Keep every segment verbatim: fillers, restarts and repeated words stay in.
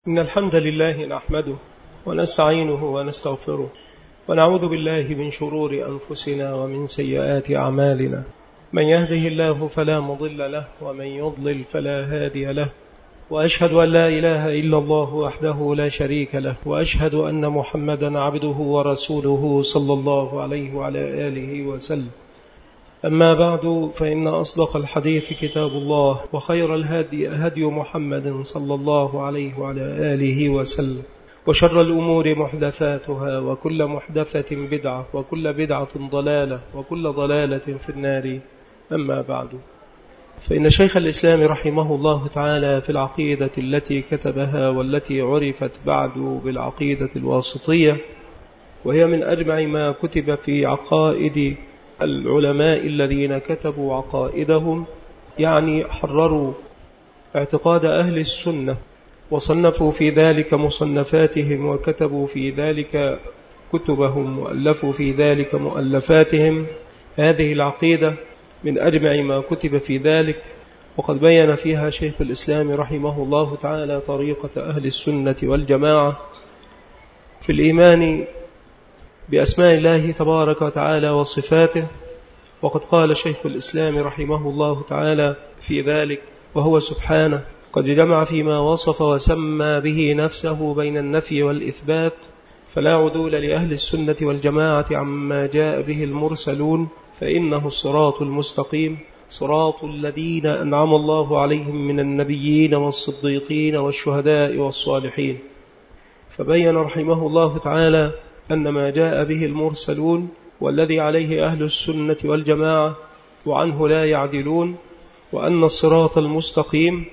إن الحمد لله نحمده ونستعينه ونستغفره ونعوذ بالله من شرور أنفسنا ومن سيئات أعمالنا. من يهده الله فلا مضل له ومن يضلل فلا هادي له، وأشهد أن لا إله إلا الله وحده لا شريك له، وأشهد أن محمدا عبده ورسوله صلى الله عليه وعلى آله وسلم. أما بعد، فإن أصدق الحديث كتاب الله، وخير الهدي هدي محمد صلى الله عليه وعلى آله وسلم، وشر الأمور محدثاتها، وكل محدثة بدعة، وكل بدعة ضلالة، وكل ضلالة في النار. أما بعد، فإن شيخ الإسلام رحمه الله تعالى في العقيدة التي كتبها والتي عرفت بعد بالعقيدة الواسطية، وهي من أجمع ما كتب في عقائد العلماء الذين كتبوا عقائدهم، يعني حرروا اعتقاد أهل السنة وصنفوا في ذلك مصنفاتهم، وكتبوا في ذلك كتبهم، وألفوا في ذلك مؤلفاتهم. هذه العقيدة من أجمع ما كتب في ذلك، وقد بين فيها شيخ الإسلام رحمه الله تعالى طريقة أهل السنة والجماعة في الإيمان بأسماء الله تبارك وتعالى وصفاته. وقد قال شيخ الإسلام رحمه الله تعالى في ذلك: وهو سبحانه قد جمع فيما وصف وسمى به نفسه بين النفي والإثبات، فلا عدول لأهل السنة والجماعة عما جاء به المرسلون، فإنه الصراط المستقيم، صراط الذين أنعم الله عليهم من النبيين والصديقين والشهداء والصالحين. فبين رحمه الله تعالى أن ما جاء به المرسلون والذي عليه أهل السنة والجماعة وعنه لا يعدلون، وأن الصراط المستقيم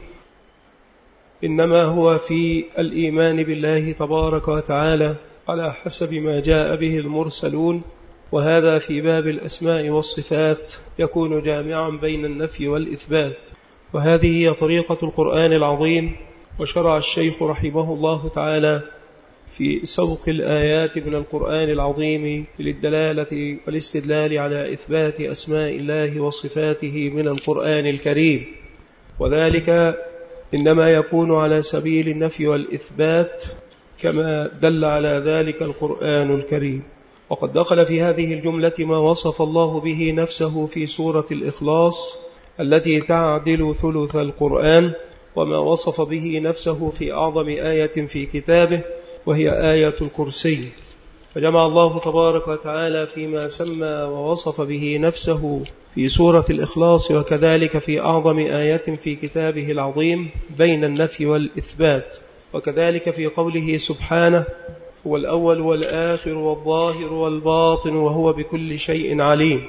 إنما هو في الإيمان بالله تبارك وتعالى على حسب ما جاء به المرسلون، وهذا في باب الأسماء والصفات يكون جامعا بين النفي والإثبات. وهذه هي طريقة القرآن العظيم. وشرع الشيخ رحمه الله تعالى في سوق الآيات من القرآن العظيم للدلالة والاستدلال على إثبات أسماء الله وصفاته من القرآن الكريم، وذلك إنما يكون على سبيل النفي والإثبات كما دل على ذلك القرآن الكريم. وقد دخل في هذه الجملة ما وصف الله به نفسه في سورة الإخلاص التي تعدل ثلث القرآن، وما وصف به نفسه في أعظم آية في كتابه وهي آية الكرسي. فجمع الله تبارك وتعالى فيما سمى ووصف به نفسه في سورة الإخلاص، وكذلك في أعظم آية في كتابه العظيم بين النفي والإثبات، وكذلك في قوله سبحانه: هو الأول والآخر والظاهر والباطن وهو بكل شيء عليم،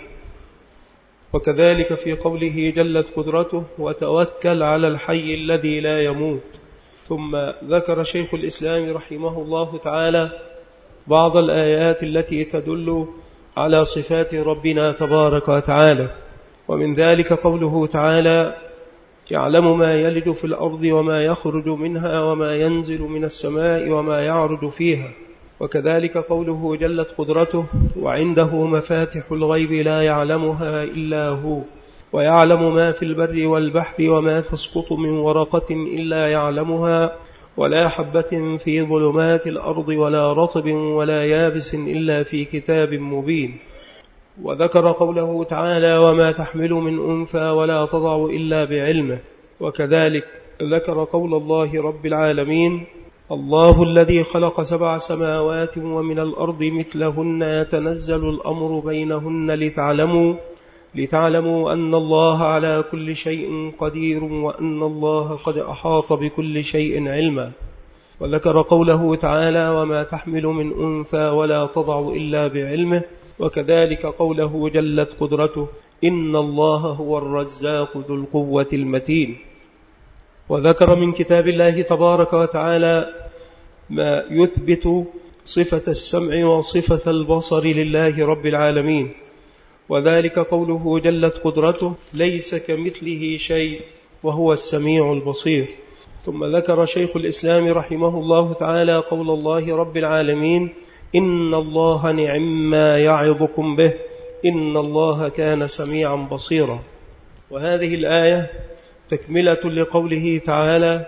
وكذلك في قوله جلت قدرته: وتوكل على الحي الذي لا يموت. ثم ذكر شيخ الإسلام رحمه الله تعالى بعض الآيات التي تدل على صفات ربنا تبارك وتعالى، ومن ذلك قوله تعالى: يعلم ما يلج في الأرض وما يخرج منها وما ينزل من السماء وما يعرج فيها، وكذلك قوله جلت قدرته: وعنده مفاتح الغيب لا يعلمها إلا هو، ويعلم ما في البر والبحر وما تسقط من ورقة إلا يعلمها، ولا حبة في ظلمات الأرض ولا رطب ولا يابس إلا في كتاب مبين. وذكر قوله تعالى: وما تحمل من أنثى ولا تضع إلا بعلمه. وكذلك ذكر قول الله رب العالمين: الله الذي خلق سبع سماوات ومن الأرض مثلهن يتنزل الأمر بينهن لتعلموا لتعلموا أن الله على كل شيء قدير وأن الله قد أحاط بكل شيء علما. وذكر قوله تعالى: وما تحمل من أنثى ولا تضع إلا بعلمه. وكذلك قوله جلت قدرته: إن الله هو الرزاق ذو القوة المتين. وذكر من كتاب الله تبارك وتعالى ما يثبت صفة السمع وصفة البصر لله رب العالمين، وذلك قوله جلت قدرته: ليس كمثله شيء وهو السميع البصير. ثم ذكر شيخ الإسلام رحمه الله تعالى قول الله رب العالمين: إن الله نعم ما يعظكم به إن الله كان سميعا بصيرا. وهذه الآية تكملة لقوله تعالى: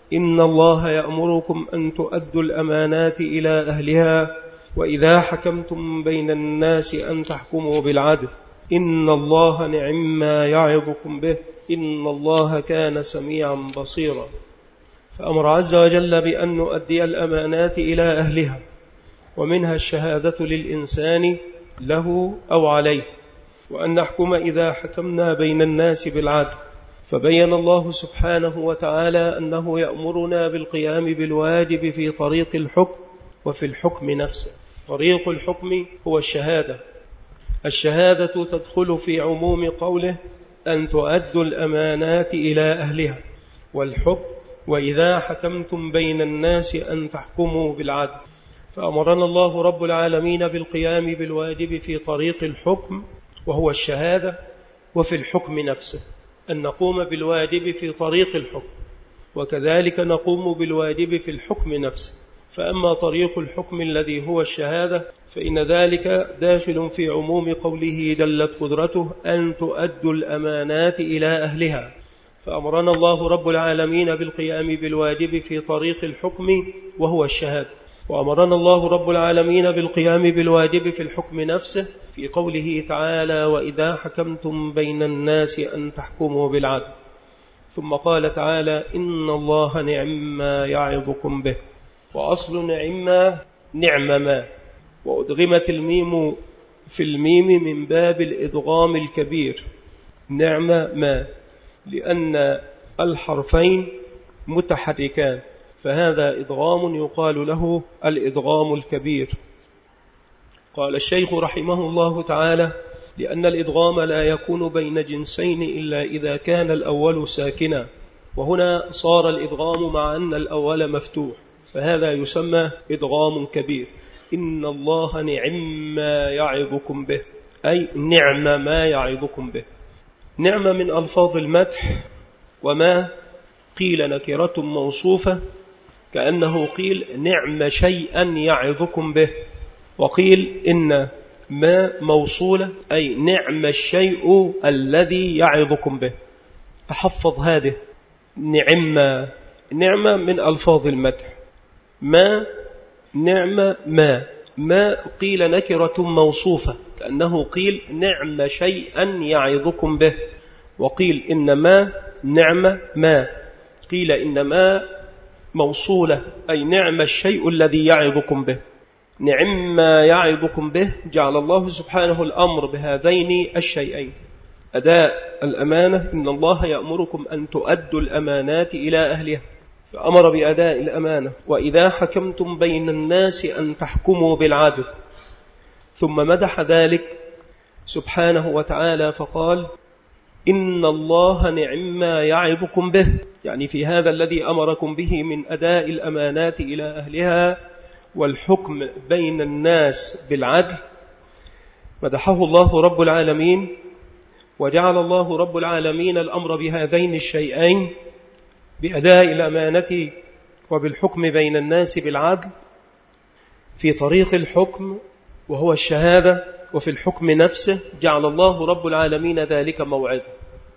إن الله يأمركم أن تؤدوا الأمانات إلى أهلها وإذا حكمتم بين الناس أن تحكموا بالعدل إن الله نعم ما يعظكم به إن الله كان سميعا بصيرا. فأمر عز وجل بأن نؤدي الأمانات إلى أهلها، ومنها الشهادة للإنسان له أو عليه، وأن نحكم إذا حكمنا بين الناس بالعدل. فبين الله سبحانه وتعالى أنه يأمرنا بالقيام بالواجب في طريق الحكم وفي الحكم نفسه. طريق الحكم هو الشهادة. الشهادة تدخل في عموم قوله أن تؤدوا الأمانات إلى أهلها، والحكم وإذا حكمتم بين الناس أن تحكموا بالعدل. فأمرنا الله رب العالمين بالقيام بالواجب في طريق الحكم وهو الشهادة، وفي الحكم نفسه أن نقوم بالواجب في طريق الحكم، وكذلك نقوم بالواجب في الحكم نفسه. فأما طريق الحكم الذي هو الشهادة فإن ذلك داخل في عموم قوله جلت قدرته أن تؤدوا الأمانات إلى أهلها. فأمرنا الله رب العالمين بالقيام بالواجب في طريق الحكم وهو الشهادة، وأمرنا الله رب العالمين بالقيام بالواجب في الحكم نفسه في قوله تعالى وإذا حكمتم بين الناس أن تحكموا بالعدل. ثم قال تعالى إن الله نعم ما يعظكم به. وأصل نعم نعم ما، وأدغمت الميم في الميم من باب الإدغام الكبير نعم ما، لأن الحرفين متحركان، فهذا إدغام يقال له الإدغام الكبير. قال الشيخ رحمه الله تعالى لأن الإدغام لا يكون بين جنسين إلا إذا كان الأول ساكنا، وهنا صار الإدغام مع أن الأول مفتوح، فهذا يسمى إدغام كبير. إن الله نعم ما يعظكم به، أي نعم ما يعظكم به. نعم من ألفاظ المدح، وما قيل نكرة موصوفة كأنه قيل نعم شيئا يعظكم به، وقيل إن ما موصولة أي نعم الشيء الذي يعظكم به. تحفظ هذه نعم. نعم من ألفاظ المدح. ما نعم ما ما قيل نكرة موصوفة كأنه قيل نعم شيئا يعظكم به، وقيل إنما نعم ما قيل إنما موصولة أي نعم الشيء الذي يعظكم به. نعم ما يعظكم به جعل الله سبحانه الأمر بهذين الشيئين. أداء الأمانة إن الله يأمركم أن تؤدوا الأمانات إلى أهلها، فأمر بأداء الأمانة. وإذا حكمتم بين الناس أن تحكموا بالعدل. ثم مدح ذلك سبحانه وتعالى فقال إن الله نعم ما يعظكم به، يعني في هذا الذي أمركم به من أداء الأمانات إلى أهلها والحكم بين الناس بالعدل، مدحه الله رب العالمين، وجعل الله رب العالمين الأمر بهذين الشيئين بأداء الأمانة وبالحكم بين الناس بالعدل في طريق الحكم وهو الشهادة، وفي الحكم نفسه جعل الله رب العالمين ذلك موعظة.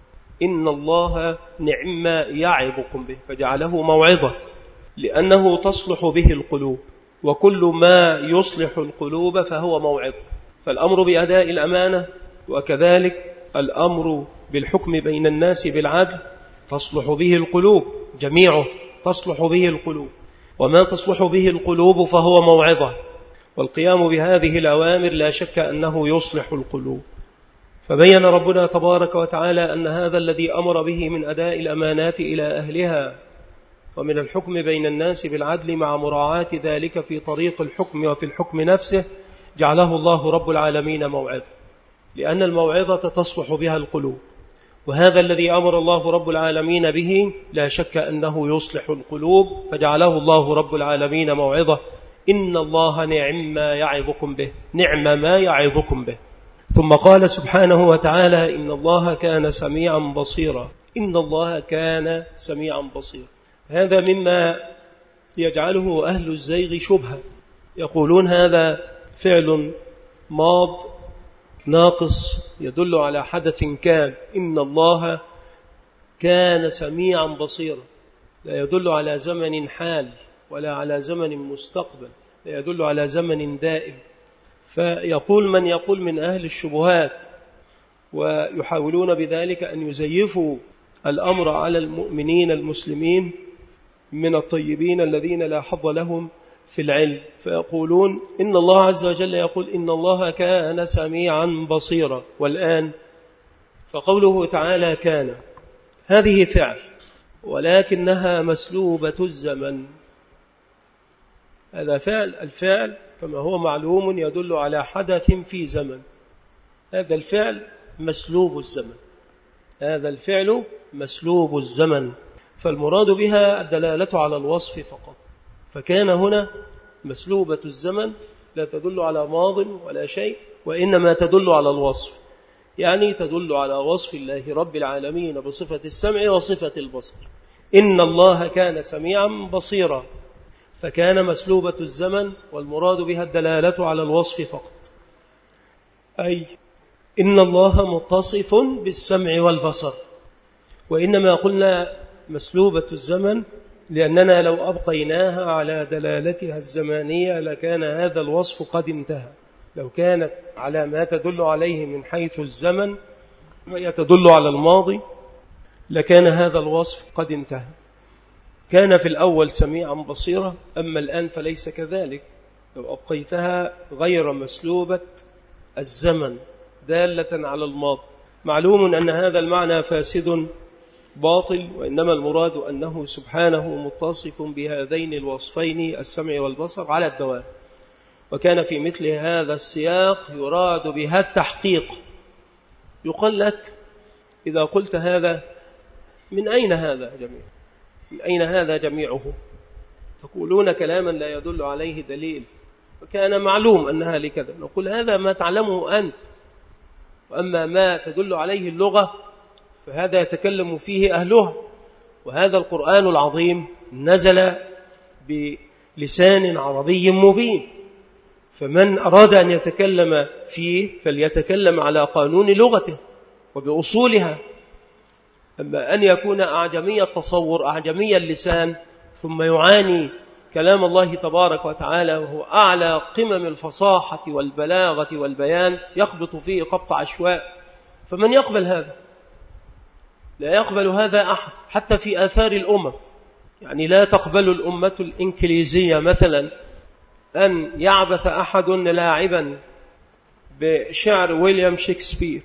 إن الله نعم ما يعظكم به، فجعله موعظة لأنه تصلح به القلوب، وكل ما يصلح القلوب فهو موعظة. فالأمر بأداء الأمانة وكذلك الأمر بالحكم بين الناس بالعدل تصلح به القلوب، جميعه تصلح به القلوب، وما تصلح به القلوب فهو موعظة. والقيام بهذه الأوامر لا شك أنه يصلح القلوب. فبين ربنا تبارك وتعالى أن هذا الذي أمر به من أداء الأمانات إلى أهلها ومن الحكم بين الناس بالعدل مع مراعاة ذلك في طريق الحكم وفي الحكم نفسه جعله الله رب العالمين موعظة، لأن الموعظة تصلح بها القلوب. وهذا الذي أمر الله رب العالمين به لا شك أنه يصلح القلوب، فجعله الله رب العالمين موعظة. إن الله نعم ما يعظكم به، نعم ما يعظكم به. ثم قال سبحانه وتعالى إن الله كان سميعا بصيرا. إن الله كان سميعا بصيرا، هذا مما يجعله أهل الزيغ شبهة، يقولون هذا فعل ماض ناقص يدل على حدث كان. إن الله كان سميعا بصيرا، لا يدل على زمن حال ولا على زمن مستقبل، لا يدل على زمن دائم. فيقول من يقول من أهل الشبهات ويحاولون بذلك أن يزيفوا الأمر على المؤمنين المسلمين من الطيبين الذين لا حظ لهم في العلم، فيقولون إن الله عز وجل يقول إن الله كان سميعا بصيرا. والآن فقوله تعالى كان هذه فعل ولكنها مسلوبة الزمن. هذا فعل، الفعل كما هو معلوم يدل على حدث في زمن، هذا الفعل مسلوب الزمن، هذا الفعل مسلوب الزمن، فالمراد بها الدلالة على الوصف فقط. فكان هنا مسلوبة الزمن لا تدل على ماض ولا شيء، وإنما تدل على الوصف، يعني تدل على وصف الله رب العالمين بصفة السمع وصفة البصر. إن الله كان سميعا بصيرا، فكان مسلوبة الزمن والمراد بها الدلالة على الوصف فقط، أي إن الله متصف بالسمع والبصر. وإنما قلنا مسلوبة الزمن لأننا لو أبقيناها على دلالتها الزمانية لكان هذا الوصف قد انتهى. لو كانت على ما تدل عليه من حيث الزمن يتدل على الماضي لكان هذا الوصف قد انتهى. كان في الأول سميعا بصيرا، أما الآن فليس كذلك. لو أبقيتها غير مسلوبة الزمن دالة على الماضي، معلوم أن هذا المعنى فاسد باطل، وإنما المراد أنه سبحانه متصف بهذين الوصفين السمع والبصر على الدوام. وكان في مثل هذا السياق يراد بها التحقيق. يقول لك إذا قلت هذا من أين هذا جميع؟ من أين هذا جميعه؟ تقولون كلاما لا يدل عليه دليل، وكان معلوم أنها لكذا. نقول هذا ما تعلمه أنت، وأما ما تدل عليه اللغة فهذا يتكلم فيه أهلها، وهذا القرآن العظيم نزل بلسان عربي مبين، فمن أراد أن يتكلم فيه فليتكلم على قانون لغته وبأصولها. أما أن يكون أعجمي التصور أعجمي اللسان ثم يعاني كلام الله تبارك وتعالى وهو أعلى قمم الفصاحة والبلاغة والبيان يخبط فيه خبط عشواء، فمن يقبل هذا؟ لا يقبل هذا أحد، حتى في آثار الأمم. يعني لا تقبل الأمة الإنكليزية مثلا أن يعبث أحد لاعبا بشعر ويليام شكسبير،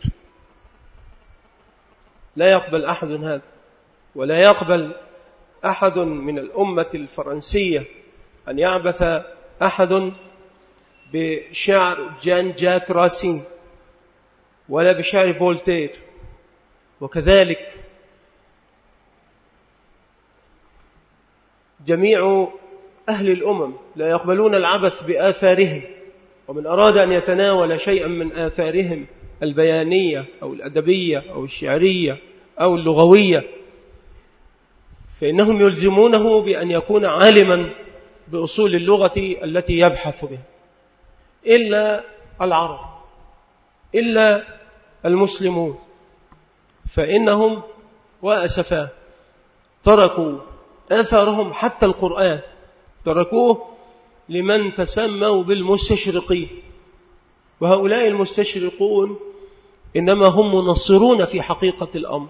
لا يقبل أحد هذا. ولا يقبل أحد من الأمة الفرنسية أن يعبث أحد بشعر جان جاك راسين ولا بشعر فولتير. وكذلك جميع أهل الأمم لا يقبلون العبث بآثارهم، ومن أراد أن يتناول شيئا من آثارهم البيانية أو الأدبية أو الشعرية أو اللغوية فإنهم يلزمونه بأن يكون عالما بأصول اللغة التي يبحث بها، إلا العرب، إلا المسلمون، فإنهم وأسفا تركوا آثارهم، حتى القرآن تركوه لمن تسموا بالمستشرقين. وهؤلاء المستشرقون إنما هم منصرون في حقيقة الأمر،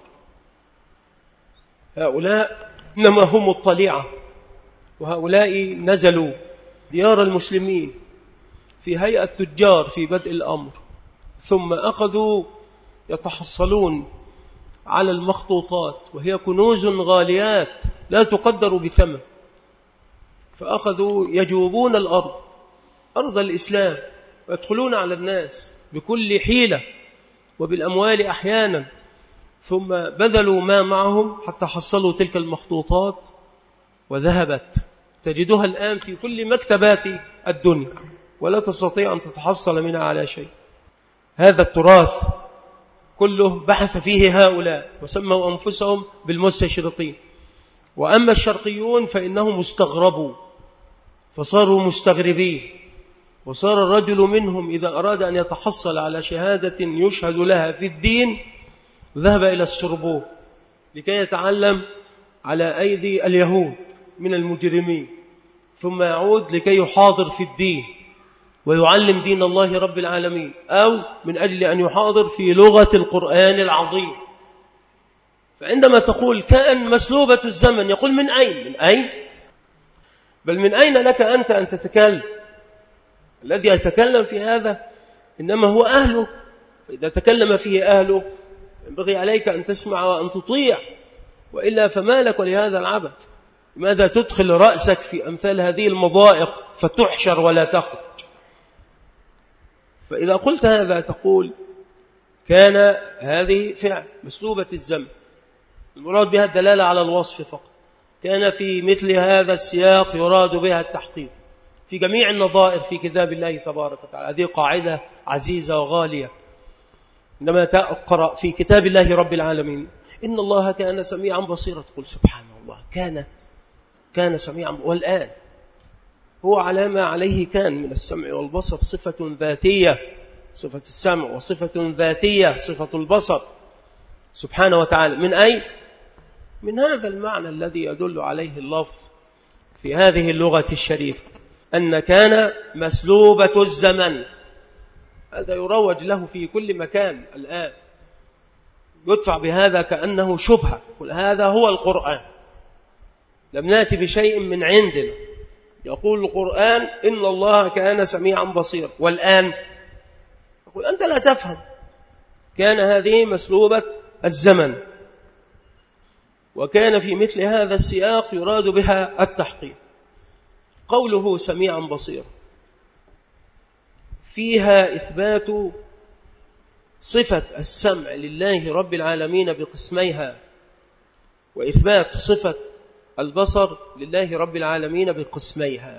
هؤلاء إنما هم الطليعة، وهؤلاء نزلوا ديار المسلمين في هيئة تجار في بدء الأمر، ثم أخذوا يتحصلون على المخطوطات وهي كنوز غاليات لا تقدر بثمن، فأخذوا يجوبون الأرض أرض الإسلام ويدخلون على الناس بكل حيلة وبالأموال أحيانا، ثم بذلوا ما معهم حتى حصلوا تلك المخطوطات وذهبت تجدها الآن في كل مكتبات الدنيا ولا تستطيع أن تتحصل منها على شيء. هذا التراث كله بحث فيه هؤلاء وسموا أنفسهم بالمستشرقين. وأما الشرقيون فإنهم استغربوا فصاروا مستغربين، وصار الرجل منهم إذا أراد أن يتحصل على شهادة يشهد لها في الدين ذهب إلى السربون لكي يتعلم على أيدي اليهود من المجرمين، ثم يعود لكي يحاضر في الدين ويعلم دين الله رب العالمين، أو من أجل أن يحاضر في لغة القرآن العظيم. فعندما تقول كان مسلوبة الزمن، يقول من أين؟ من أين؟ بل من أين لك أنت أن تتكلم؟ الذي يتكلم في هذا إنما هو أهله، فإذا تكلم فيه أهله ينبغي عليك أن تسمع وأن تطيع، وإلا فما لك ولهذا العبث؟ لماذا تدخل رأسك في أمثال هذه المضائق فتحشر ولا تخرج؟ فإذا قلت هذا تقول كان هذه فعل مسلوبة الزمن، المراد بها الدلالة على الوصف فقط. كان في مثل هذا السياق يراد بها التحقيق في جميع النظائر في كتاب الله تبارك وتعالى. هذه قاعدة عزيزة وغالية. عندما تقرأ في كتاب الله رب العالمين إن الله كان سميعا بصيرا، تقول سبحان الله، كان كان سميعا، والآن هو على ما عليه كان من السمع والبصر، صفة ذاتية، صفة السمع، وصفة ذاتية صفة البصر سبحانه وتعالى. من أين؟ من هذا المعنى الذي يدل عليه اللفظ في هذه اللغة الشريفة، أن كان مسلوبة الزمن. هذا يروج له في كل مكان الآن، يدفع بهذا كأنه شبهة. قل هذا هو القرآن، لم نأتي بشيء من عندنا. يقول القرآن إن الله كان سميعا بصيرا، والآن يقول أنت لا تفهم. كان هذه مسلوبة الزمن، وكان في مثل هذا السياق يراد بها التحقيق. قوله سميعا بصيرا فيها إثبات صفة السمع لله رب العالمين بقسميها، وإثبات صفة البصر لله رب العالمين بقسميها.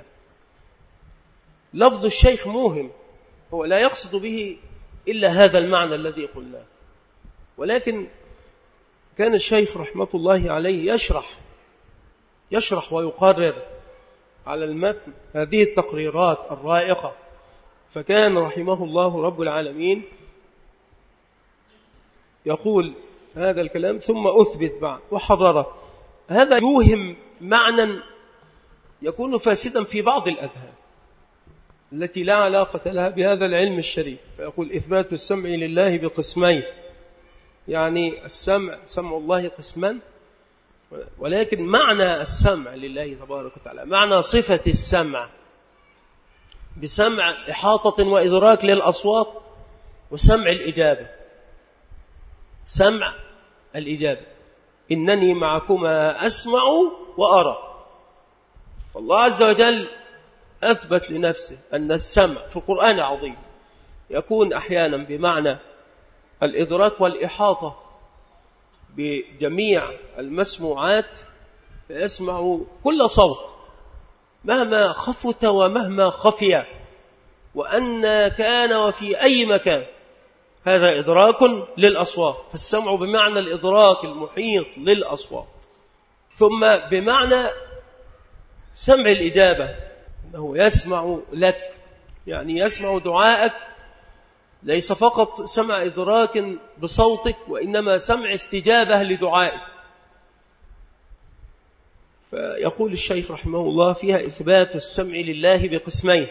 لفظ الشيخ موهم، هو لا يقصد به إلا هذا المعنى الذي قلناه، ولكن كان الشيخ رحمة الله عليه يشرح يشرح ويقرر على المتن هذه التقريرات الرائقة. فكان رحمه الله رب العالمين يقول هذا الكلام ثم أثبت بعد وحرره. هذا يوهم معنى يكون فاسدا في بعض الأذهان التي لا علاقة لها بهذا العلم الشريف. فيقول إثبات السمع لله بقسمين، يعني السمع سمع الله قسمان، ولكن معنى السمع لله تبارك وتعالى معنى صفة السمع بسمع إحاطة وإدراك للأصوات، وسمع الإجابة، سمع الإجابة، إنني معكما أسمع وأرى. فالله عز وجل أثبت لنفسه أن السمع في القرآن العظيم يكون أحيانا بمعنى الإدراك والإحاطة بجميع المسموعات، فيسمع كل صوت مهما خفت ومهما خفي، وأن كان وفي أي مكان. هذا إدراك للأصوات، فالسمع بمعنى الإدراك المحيط للأصوات. ثم بمعنى سمع الإجابة، أنه يسمع لك، يعني يسمع دعائك، ليس فقط سمع إدراك بصوتك، وإنما سمع استجابة لدعائك. فيقول الشيخ رحمه الله فيها إثبات السمع لله بقسمين: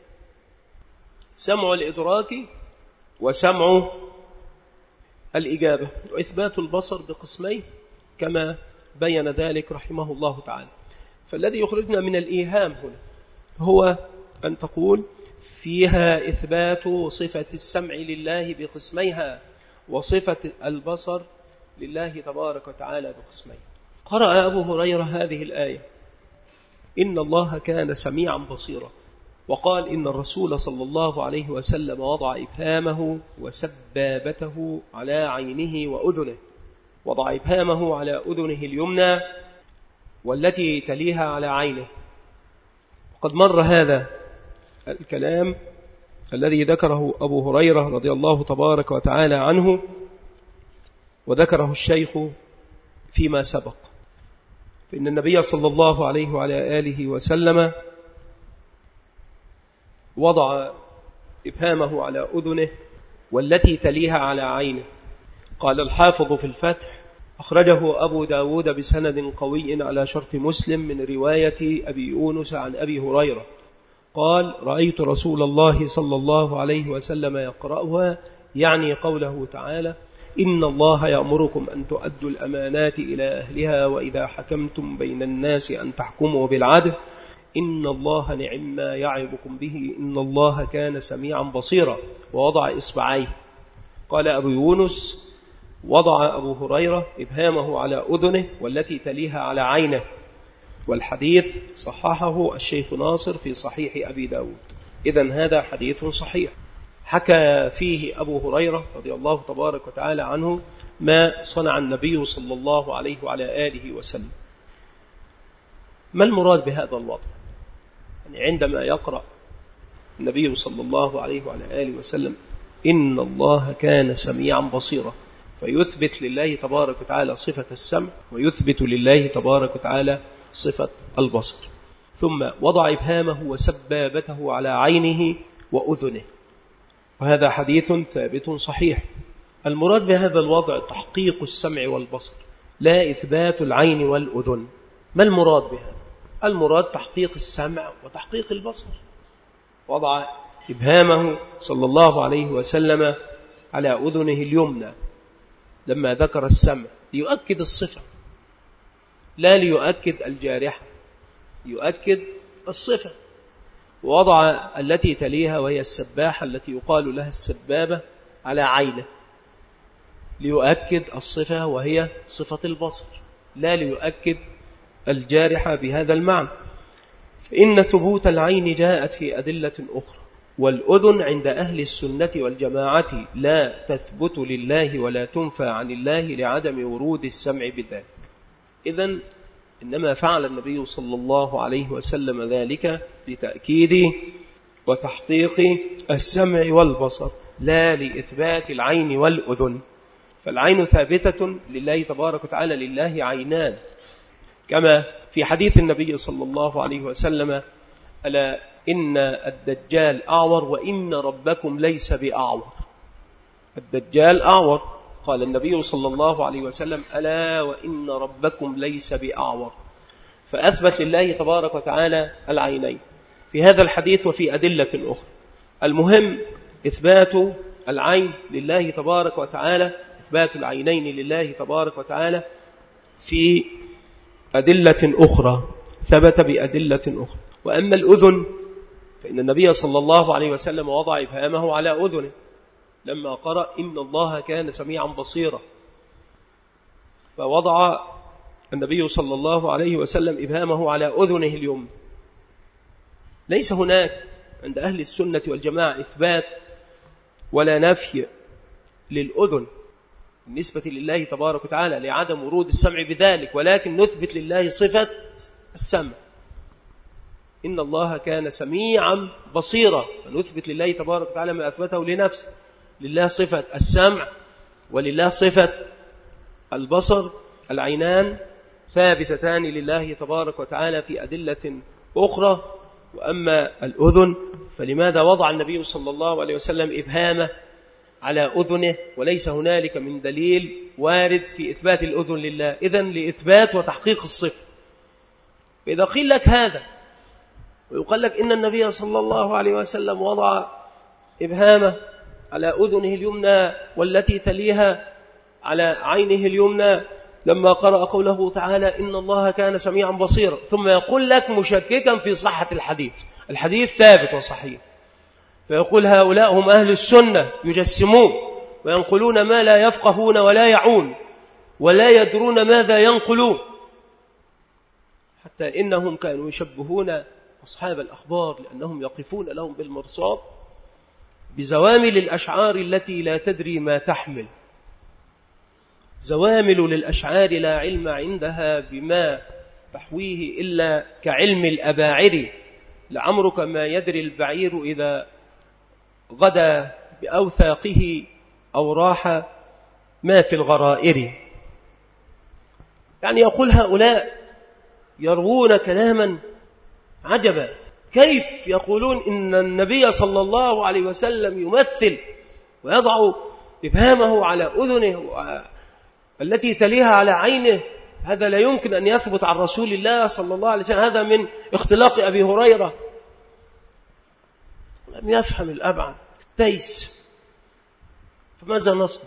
سمع الإدراك وسمع الإجابة، وإثبات البصر بقسمين كما بين ذلك رحمه الله تعالى. فالذي يخرجنا من الإيهام هنا هو أن تقول فيها إثبات صفة السمع لله بقسميها، وصفة البصر لله تبارك وتعالى بقسمين. قرأ أبو هريرة هذه الآية إن الله كان سميعا بصيرا، وقال إن الرسول صلى الله عليه وسلم وضع إبهامه وسبابته على عينه وأذنه، وضع إبهامه على أذنه اليمنى والتي تليها على عينه. وقد مر هذا الكلام الذي ذكره أبو هريرة رضي الله تبارك وتعالى عنه، وذكره الشيخ فيما سبق، فإن النبي صلى الله عليه وعلى آله وسلم وضع إبهامه على أذنه والتي تليها على عينه. قال الحافظ في الفتح أخرجه أبو داود بسند قوي على شرط مسلم من رواية أبي يونس عن أبي هريرة قال: رأيت رسول الله صلى الله عليه وسلم يقرأها، يعني قوله تعالى: إن الله يأمركم أن تؤدوا الأمانات إلى أهلها وإذا حكمتم بين الناس أن تحكموا بالعدل إن الله نعم ما يعظكم به إن الله كان سميعا بصيرا، ووضع إصبعيه. قال أبو يونس: وضع أبو هريرة إبهامه على أذنه والتي تليها على عينه، والحديث صححه الشيخ ناصر في صحيح أبي داود. إذن هذا حديث صحيح حكى فيه أبو هريرة رضي الله تبارك وتعالى عنه ما صنع النبي صلى الله عليه وعلى آله وسلم. ما المراد بهذا الوضع؟ يعني عندما يقرأ النبي صلى الله عليه وعلى آله وسلم إن الله كان سميعا بصيرا، فيثبت لله تبارك وتعالى صفة السمع ويثبت لله تبارك وتعالى صفة البصر، ثم وضع إبهامه وسبابته على عينه وأذنه، وهذا حديث ثابت صحيح. المراد بهذا الوضع تحقيق السمع والبصر لا إثبات العين والأذن. ما المراد بهذا؟ المراد تحقيق السمع وتحقيق البصر. وضع إبهامه صلى الله عليه وسلم على أذنه اليمنى لما ذكر السمع ليؤكد الصفة لا ليؤكد الجارحة، يؤكد الصفة. ووضع التي تليها وهي السباحة التي يقال لها السبابة على عينه ليؤكد الصفة وهي صفة البصر لا ليؤكد الجارحة بهذا المعنى. فإن ثبوت العين جاءت في أدلة أخرى، والأذن عند أهل السنة والجماعة لا تثبت لله ولا تنفى عن الله لعدم ورود السمع بذلك. إذن إنما فعل النبي صلى الله عليه وسلم ذلك لتأكيد وتحقيق السمع والبصر لا لإثبات العين والأذن. فالعين ثابتة لله تبارك وتعالى، لله عينان، كما في حديث النبي صلى الله عليه وسلم: ألا إن الدجال أعور وإن ربكم ليس بأعور. الدجال أعور، قال النبي صلى الله عليه وسلم: ألا وإن ربكم ليس بأعور. فأثبت لله تبارك وتعالى العينين في هذا الحديث وفي أدلة أخرى. المهم إثبات العين لله تبارك وتعالى، إثبات العينين لله تبارك وتعالى في أدلة أخرى، ثبت بأدلة أخرى. وأما الأذن فإن النبي صلى الله عليه وسلم وضع إبهامه على أذنه لما قرأ إن الله كان سميعا بصيرا، فوضع النبي صلى الله عليه وسلم إبهامه على أذنه اليمنى. ليس هناك عند أهل السنة والجماعة إثبات ولا نفي للأذن بالنسبة لله تبارك وتعالى لعدم ورود السمع بذلك، ولكن نثبت لله صفة السمع. إن الله كان سميعا بصيرا، فنثبت لله تبارك وتعالى ما أثبته لنفسه، لله صفة السمع ولله صفة البصر. العينان ثابتتان لله تبارك وتعالى في أدلة أخرى. وأما الأذن فلماذا وضع النبي صلى الله عليه وسلم إبهامه على أذنه وليس هنالك من دليل وارد في إثبات الأذن لله؟ إذن لإثبات وتحقيق الصفة. فإذا قيل لك هذا ويقال لك إن النبي صلى الله عليه وسلم وضع إبهامه على أذنه اليمنى والتي تليها على عينه اليمنى لما قرأ قوله تعالى إن الله كان سميعا بصيرا، ثم يقول لك مشككا في صحة الحديث، الحديث ثابت وصحيح، فيقول هؤلاء هم أهل السنة يجسمون وينقلون ما لا يفقهون ولا يعون ولا يدرون ماذا ينقلون، حتى إنهم كانوا يشبهون أصحاب الأخبار لأنهم يقفون لهم بالمرصاد بزوامل الأشعار التي لا تدري ما تحمل. زوامل للأشعار لا علم عندها بما تحويه إلا كعلم الأباعر، لعمرك ما يدري البعير إذا غدا بأوثاقه أو راح ما في الغرائر. يعني يقول هؤلاء يروون كلاما عجبا، كيف يقولون إن النبي صلى الله عليه وسلم يمثل ويضع إبهامه على أذنه التي تليها على عينه، هذا لا يمكن أن يثبت عن رسول الله صلى الله عليه وسلم، هذا من اختلاق أبي هريرة. لم يفهم الأبعد تيس. فماذا نصنع؟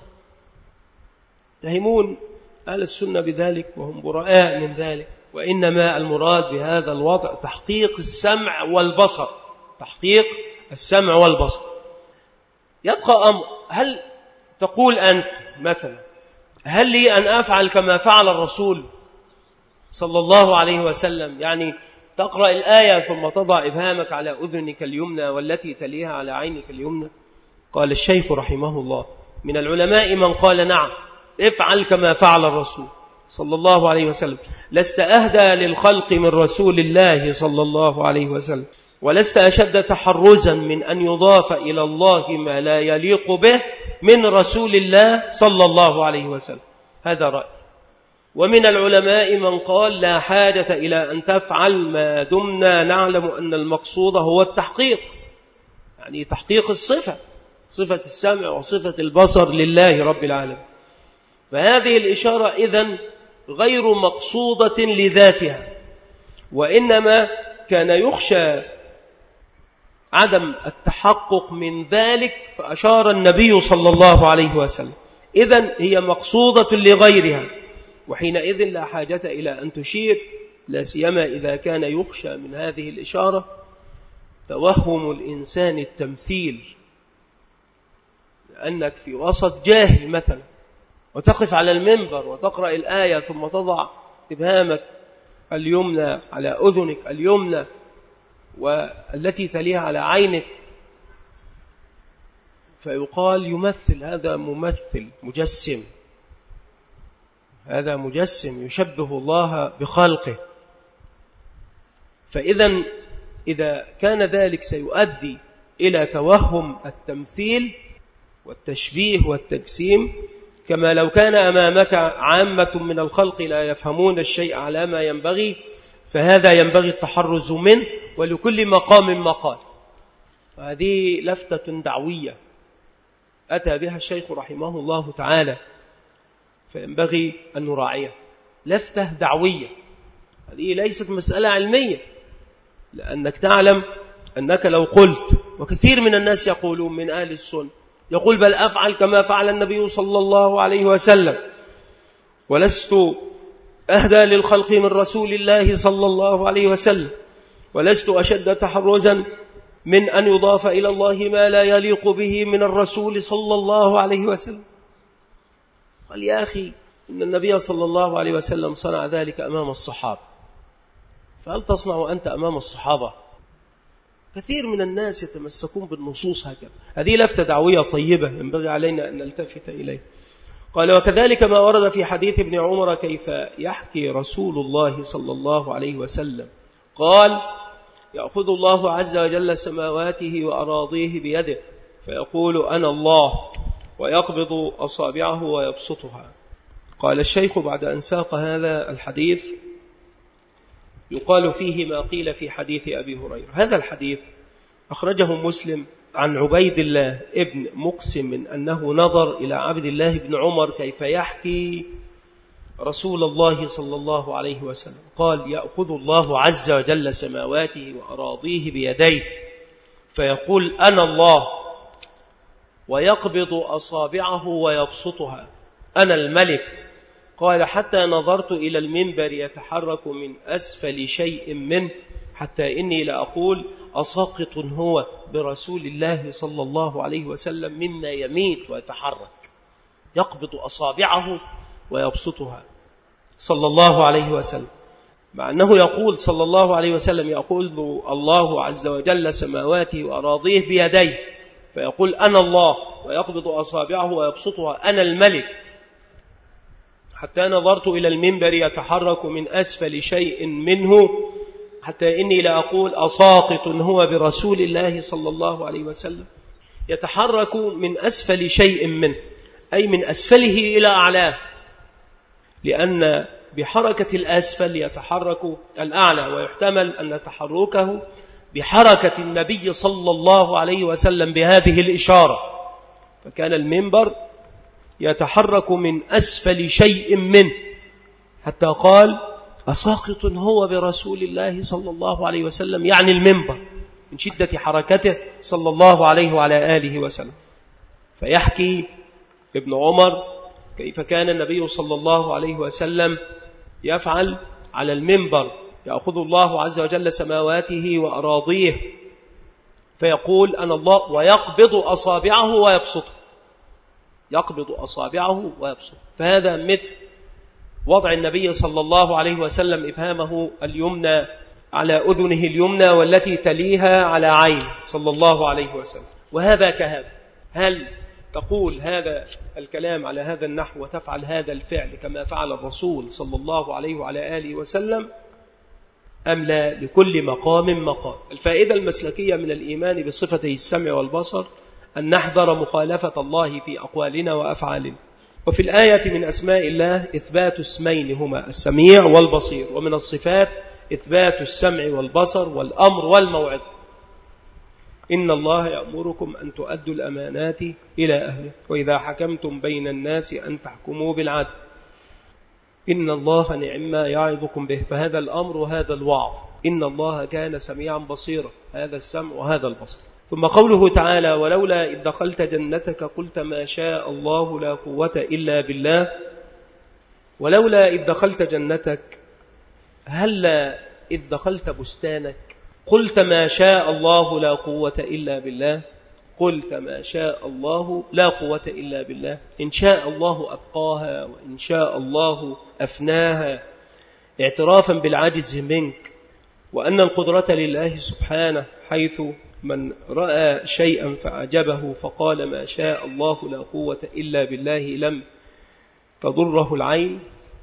تهمون أهل السنة بذلك وهم براء من ذلك، وإنما المراد بهذا الوضع تحقيق السمع والبصر، تحقيق السمع والبصر. يبقى أمر، هل تقول أنت مثلا هل لي أن أفعل كما فعل الرسول صلى الله عليه وسلم، يعني تقرأ الآية ثم تضع إبهامك على أذنك اليمنى والتي تليها على عينك اليمنى؟ قال الشيخ رحمه الله من العلماء من قال نعم، افعل كما فعل الرسول صلى الله عليه وسلم، لست أهدى للخلق من رسول الله صلى الله عليه وسلم، ولست أشد تحرزا من أن يضاف إلى الله ما لا يليق به من رسول الله صلى الله عليه وسلم. هذا رأي. ومن العلماء من قال لا حاجة إلى أن تفعل ما دمنا نعلم أن المقصود هو التحقيق، يعني تحقيق الصفة، صفة السمع وصفة البصر لله رب العالمين. فهذه الإشارة إذن غير مقصودة لذاتها، وإنما كان يخشى عدم التحقق من ذلك فأشار النبي صلى الله عليه وسلم. إذن هي مقصودة لغيرها، وحينئذ لا حاجة إلى أن تشير، لا سيما إذا كان يخشى من هذه الإشارة توهم الإنسان التمثيل، لأنك في وسط جاهل مثلا وتقف على المنبر وتقرأ الآية ثم تضع إبهامك اليمنى على أذنك اليمنى والتي تليها على عينك، فيقال يمثل، هذا ممثل مجسم، هذا مجسم يشبه الله بخلقه. فإذا إذا كان ذلك سيؤدي إلى توهم التمثيل والتشبيه والتجسيم، كما لو كان أمامك عامة من الخلق لا يفهمون الشيء على ما ينبغي، فهذا ينبغي التحرز منه، ولكل مقام مقال. وهذه لفتة دعوية أتى بها الشيخ رحمه الله تعالى، فينبغي أن نراعيها. لفتة دعوية، هذه ليست مسألة علمية، لأنك تعلم أنك لو قلت، وكثير من الناس يقولون من أهل السنة يقول بل أفعل كما فعل النبي صلى الله عليه وسلم، ولست أهدى للخلق من رسول الله صلى الله عليه وسلم، ولست أشد تحرزا من أن يضاف إلى الله ما لا يليق به من الرسول صلى الله عليه وسلم. قال يا أخي إن النبي صلى الله عليه وسلم صنع ذلك أمام الصحابة، فهل تصنع أنت أمام الصحابة؟ كثير من الناس يتمسكون بالنصوص هكذا. هذه لفتة دعوية طيبة ينبغي علينا أن نلتفت إليه. قال وكذلك ما ورد في حديث ابن عمر كيف يحكي رسول الله صلى الله عليه وسلم، قال يأخذ الله عز وجل سماواته وأراضيه بيده فيقول أنا الله، ويقبض أصابعه ويبسطها. قال الشيخ بعد أن ساق هذا الحديث يقال فيه ما قيل في حديث أبي هريرة. هذا الحديث أخرجه مسلم عن عبيد الله ابن مقسم أنه نظر إلى عبد الله بن عمر كيف يحكي رسول الله صلى الله عليه وسلم، قال يأخذ الله عز وجل سماواته وأراضيه بيديه فيقول أنا الله، ويقبض أصابعه ويبسطها أنا الملك. قال حتى نظرت إلى المنبر يتحرك من أسفل شيء منه حتى إني لأقول أساقط هو برسول الله صلى الله عليه وسلم مما يميت ويتحرك. يقبض أصابعه ويبسطها صلى الله عليه وسلم، مع أنه يقول صلى الله عليه وسلم يقول الله عز وجل سماواته وأراضيه بيديه فيقول أنا الله، ويقبض أصابعه ويبسطها أنا الملك. حتى نظرت إلى المنبر يتحرك من أسفل شيء منه حتى إني لأقول أساقط هو برسول الله صلى الله عليه وسلم. يتحرك من أسفل شيء منه أي من أسفله إلى أعلاه، لأن بحركة الأسفل يتحرك الأعلى، ويحتمل أن تحركه بحركة النبي صلى الله عليه وسلم بهذه الإشارة. فكان المنبر يتحرك من أسفل شيء منه، حتى قال أساقط هو برسول الله صلى الله عليه وسلم، يعني المنبر، من شدة حركته صلى الله عليه وعلى آله وسلم. فيحكي ابن عمر كيف كان النبي صلى الله عليه وسلم يفعل على المنبر، يأخذ الله عز وجل سماواته وأراضيه فيقول أنا الله، ويقبض أصابعه ويبسطه، يقبض أصابعه ويبسطه. فهذا مثل وضع النبي صلى الله عليه وسلم إبهامه اليمنى على أذنه اليمنى والتي تليها على عين صلى الله عليه وسلم. وهذا كهذا. هل تقول هذا الكلام على هذا النحو وتفعل هذا الفعل كما فعل الرسول صلى الله عليه وعلى آله وسلم، أم لا؟ لكل مقام مقام. الفائدة المسلكية من الإيمان بصفتي السمع والبصر أن نحذر مخالفة الله في أقوالنا وأفعالنا. وفي الآية من أسماء الله إثبات اسمين هما السميع والبصير، ومن الصفات إثبات السمع والبصر والأمر والموعظة. إن الله يأمركم أن تؤدوا الأمانات إلى أهله وإذا حكمتم بين الناس أن تحكموا بالعدل إن الله نعم ما يعظكم به. فهذا الأمر وهذا الوعظ. إن الله كان سميعا بصيرا، هذا السمع وهذا البصر. ثم قوله تعالى ولولا إذ دخلت جنتك قلت ما شاء الله لا قوة إلا بالله. ولولا إذ دخلت جنتك، هلا إذ دخلت بستانك قلت ما شاء الله لا قوة إلا بالله. قلت ما شاء الله لا قوة إلا بالله. إن شاء الله أبقاها وإن شاء الله أفناها، اعترافا بالعجز منك وأن القدرة لله سبحانه، حيث من رأى شيئا فأعجبه فقال ما شاء الله لا قوة إلا بالله لم تضره العين.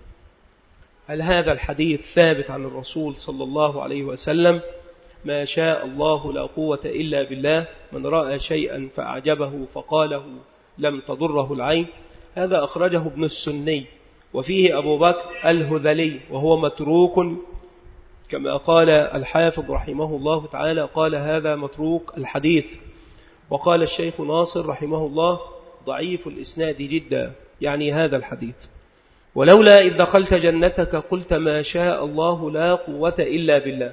هل هذا الحديث ثابت عن الرسول صلى الله عليه وسلم؟ ما شاء الله لا قوة إلا بالله، من رأى شيئا فأعجبه فقاله لم تضره العين. هذا أخرجه ابن السني، وفيه أبو بكر الهذلي وهو متروك كما قال الحافظ رحمه الله تعالى، قال هذا متروك الحديث. وقال الشيخ ناصر رحمه الله ضعيف الإسناد جدا، يعني هذا الحديث. ولولا إذ دخلت جنتك قلت ما شاء الله لا قوة إلا بالله،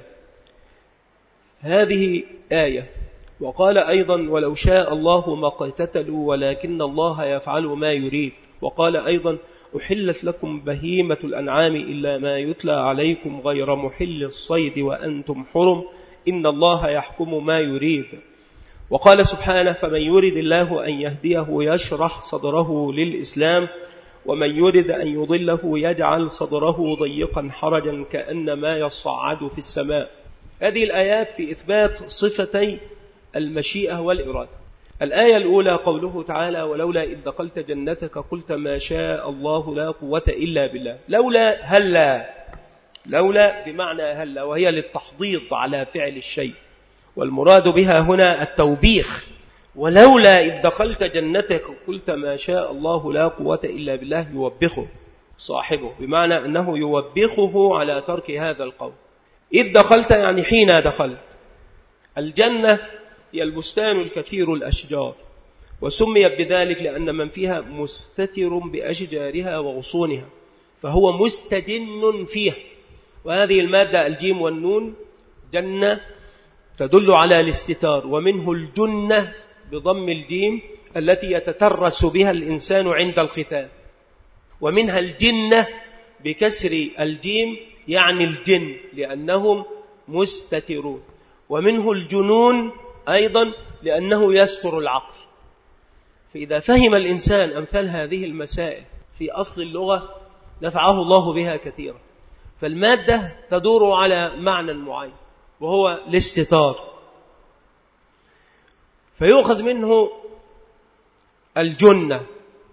هذه آية. وقال أيضا ولو شاء الله ما قتتلوا ولكن الله يفعل ما يريد. وقال أيضا أحلت لكم بهيمة الأنعام إلا ما يتلى عليكم غير محل الصيد وأنتم حرم إن الله يحكم ما يريد. وقال سبحانه فمن يريد الله أن يهديه يشرح صدره للإسلام ومن يريد أن يضله يجعل صدره ضيقا حرجا كأنما يصعد في السماء. هذه الآيات في إثبات صفتي المشيئة والإرادة. الآية الأولى قوله تعالى ولولا إذ دخلت جنتك قلت ما شاء الله لا قوة إلا بالله. لولا هلا، لولا بمعنى هلا، وهي للتحضيض على فعل الشيء، والمراد بها هنا التوبيخ. ولولا إذ دخلت جنتك قلت ما شاء الله لا قوة إلا بالله، يوبخه صاحبه، بمعنى أنه يوبخه على ترك هذا القول. إذ دخلت يعني حين دخلت. الجنة هي البستان الكثير الأشجار، وسميت بذلك لأن من فيها مستتر بأشجارها وغصونها، فهو مستجن فيها. وهذه المادة الجيم والنون جنة تدل على الاستتار، ومنه الجنة بضم الجيم التي يتترس بها الإنسان عند الختان، ومنها الجنة بكسر الجيم يعني الجن لأنهم مستترون، ومنه الجنون أيضا لأنه يستر العقل. فإذا فهم الإنسان أمثال هذه المسائل في أصل اللغة نفعه الله بها كثيرا. فالمادة تدور على معنى معين وهو الاستتار، فيؤخذ منه الجنة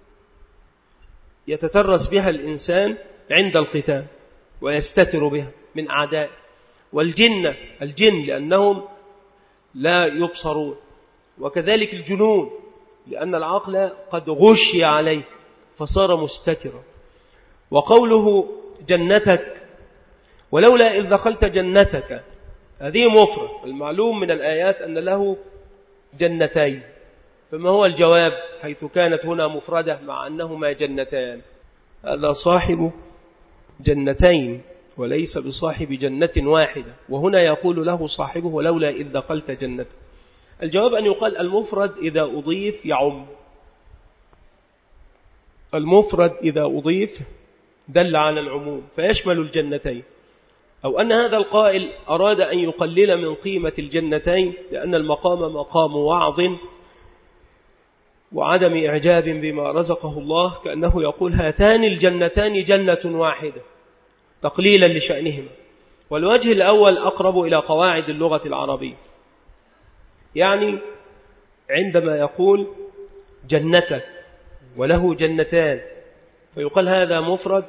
يتترس بها الإنسان عند الختان ويستتر بها من أعدائه، والجنة الجن لأنهم لا يبصرون، وكذلك الجنون لأن العقل قد غشي عليه فصار مستترا. وقوله جنتك ولولا إذ دخلت جنتك هذه مفرد، المعلوم من الآيات أن له جنتين، فما هو الجواب؟ حيث كانت هنا مفردة مع أنهما جنتان. هذا صاحب جنتين وليس بصاحب جنة واحدة، وهنا يقول له صاحبه ولولا إذ دخلت جنته. الجواب أن يقال المفرد إذا أضيف يعم، المفرد إذا أضيف دل على العموم فيشمل الجنتين، أو أن هذا القائل أراد أن يقلل من قيمة الجنتين لأن المقام مقام وعظ وعدم إعجاب بما رزقه الله، كأنه يقول هاتان الجنتان جنة واحدة تقليلا لشأنهما. والوجه الأول أقرب إلى قواعد اللغة العربية، يعني عندما يقول جنتك وله جنتان فيقال هذا مفرد،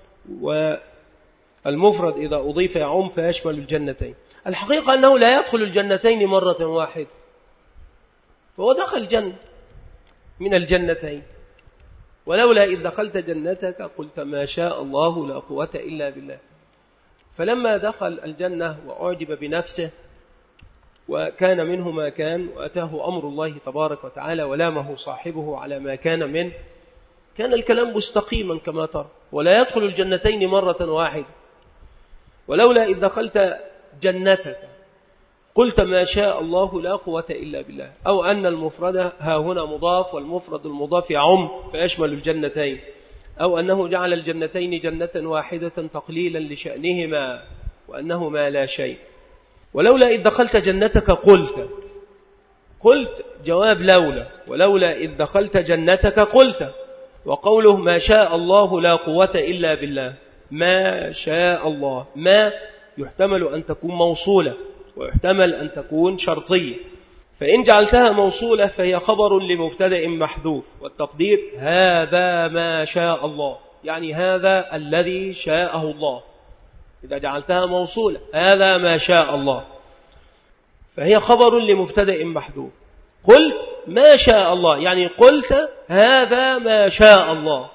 والمفرد إذا أضيف يعم فيشمل الجنتين. الحقيقة أنه لا يدخل الجنتين مرة واحدة، فهو دخل جنة من الجنتين، ولولا إذ دخلت جنتك قلت ما شاء الله لا قوة إلا بالله. فلما دخل الجنة وأعجب بنفسه وكان منه ما كان وأتاه أمر الله تبارك وتعالى ولامه صاحبه على ما كان منه، كان الكلام مستقيما كما ترى، ولا يدخل الجنتين مرة واحدة. ولولا إذ دخلت جنتك قلت ما شاء الله لا قوة إلا بالله، أو أن المفرد ها هنا مضاف والمفرد المضاف يعم فيشمل الجنتين، أو أنه جعل الجنتين جنة واحدة تقليلا لشأنهما وأنهما لا شيء. ولولا إذ دخلت جنتك قلت، قلت جواب لولا، ولولا إذ دخلت جنتك قلت. وقوله ما شاء الله لا قوة إلا بالله، ما شاء الله، ما يحتمل أن تكون موصولة ويحتمل أن تكون شرطية، فإن جعلتها موصولة فهي خبر لمبتدأ محذوف، والتقدير هذا ما شاء الله، يعني هذا الذي شاءه الله. إذا جعلتها موصولة هذا ما شاء الله فهي خبر لمبتدأ محذوف. قلت ما شاء الله، يعني قلت هذا ما شاء الله،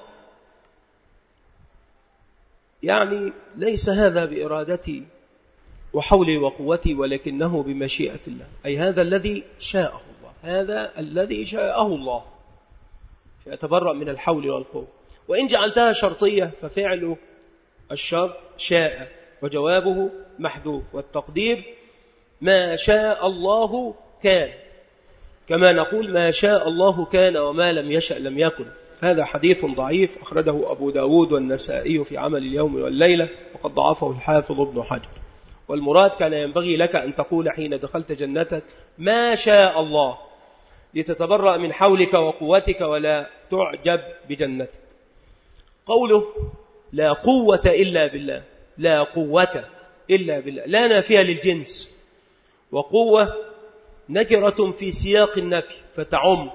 يعني ليس هذا بإرادتي وحولي وقوتي ولكنه بمشيئة الله، أي هذا الذي شاءه الله، هذا الذي شاءه الله، فيتبرأ من الحول والقوة. وإن جعلتها شرطية ففعل الشرط شاء وجوابه محذوف، والتقدير ما شاء الله كان، كما نقول ما شاء الله كان وما لم يشأ لم يكن. هذا حديث ضعيف أخرجه أبو داود والنسائي في عمل اليوم والليلة، وقد ضعفه الحافظ ابن حجر. والمراد كان ينبغي لك أن تقول حين دخلت جنتك ما شاء الله، لتتبرأ من حولك وقوتك ولا تعجب بجنتك. قوله لا قوة إلا بالله، لا قوة إلا بالله لا نافية للجنس، وقوة نكرة في سياق النفي فتعم،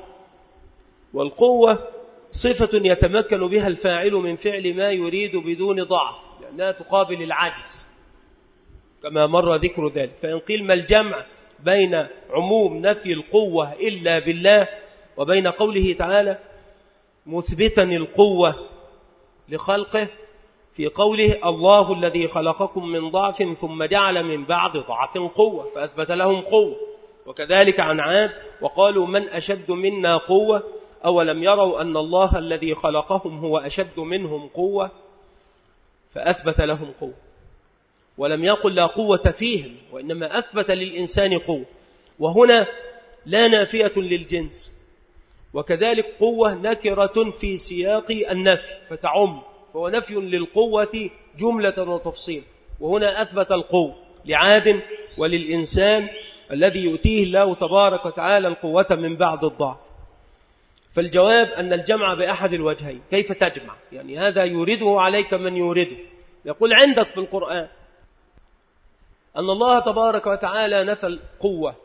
والقوة صفة يتمكن بها الفاعل من فعل ما يريد بدون ضعف، لأنها تقابل العجز كما مر ذكر ذلك. فإن قيل ما الجمع بين عموم نفي القوة إلا بالله وبين قوله تعالى مثبتا القوة لخلقه في قوله الله الذي خلقكم من ضعف ثم جعل من بعد ضعف قوة فأثبت لهم قوة. وكذلك عن عاد وقالوا من أشد منا قوة أولم يروا أن الله الذي خلقهم هو أشد منهم قوة فأثبت لهم قوة، ولم يقل لا قوة فيهم وإنما أثبت للإنسان قوة. وهنا لا نافية للجنس، وكذلك قوة نكرة في سياق النفي فتعم، فهو نفي للقوة جملة وتفصيل، وهنا أثبت القوة لعاد وللإنسان الذي يؤتيه الله تبارك وتعالى القوة من بعد الضعف. فالجواب أن الجمع بأحد الوجهين. كيف تجمع؟ يعني هذا يورده عليك من يورده. يقول عندك في القرآن أن الله تبارك وتعالى نفى القوة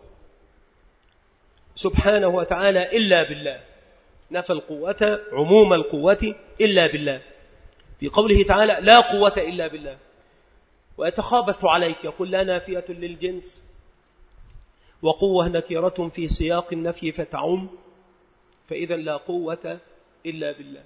سبحانه وتعالى إلا بالله، نفى القوة عموم القوة إلا بالله في قوله تعالى لا قوة إلا بالله. ويتخابث عليك يقول لا نافية للجنس وقوة نكرة في سياق النفي فتعم، فإذا لا قوة إلا بالله.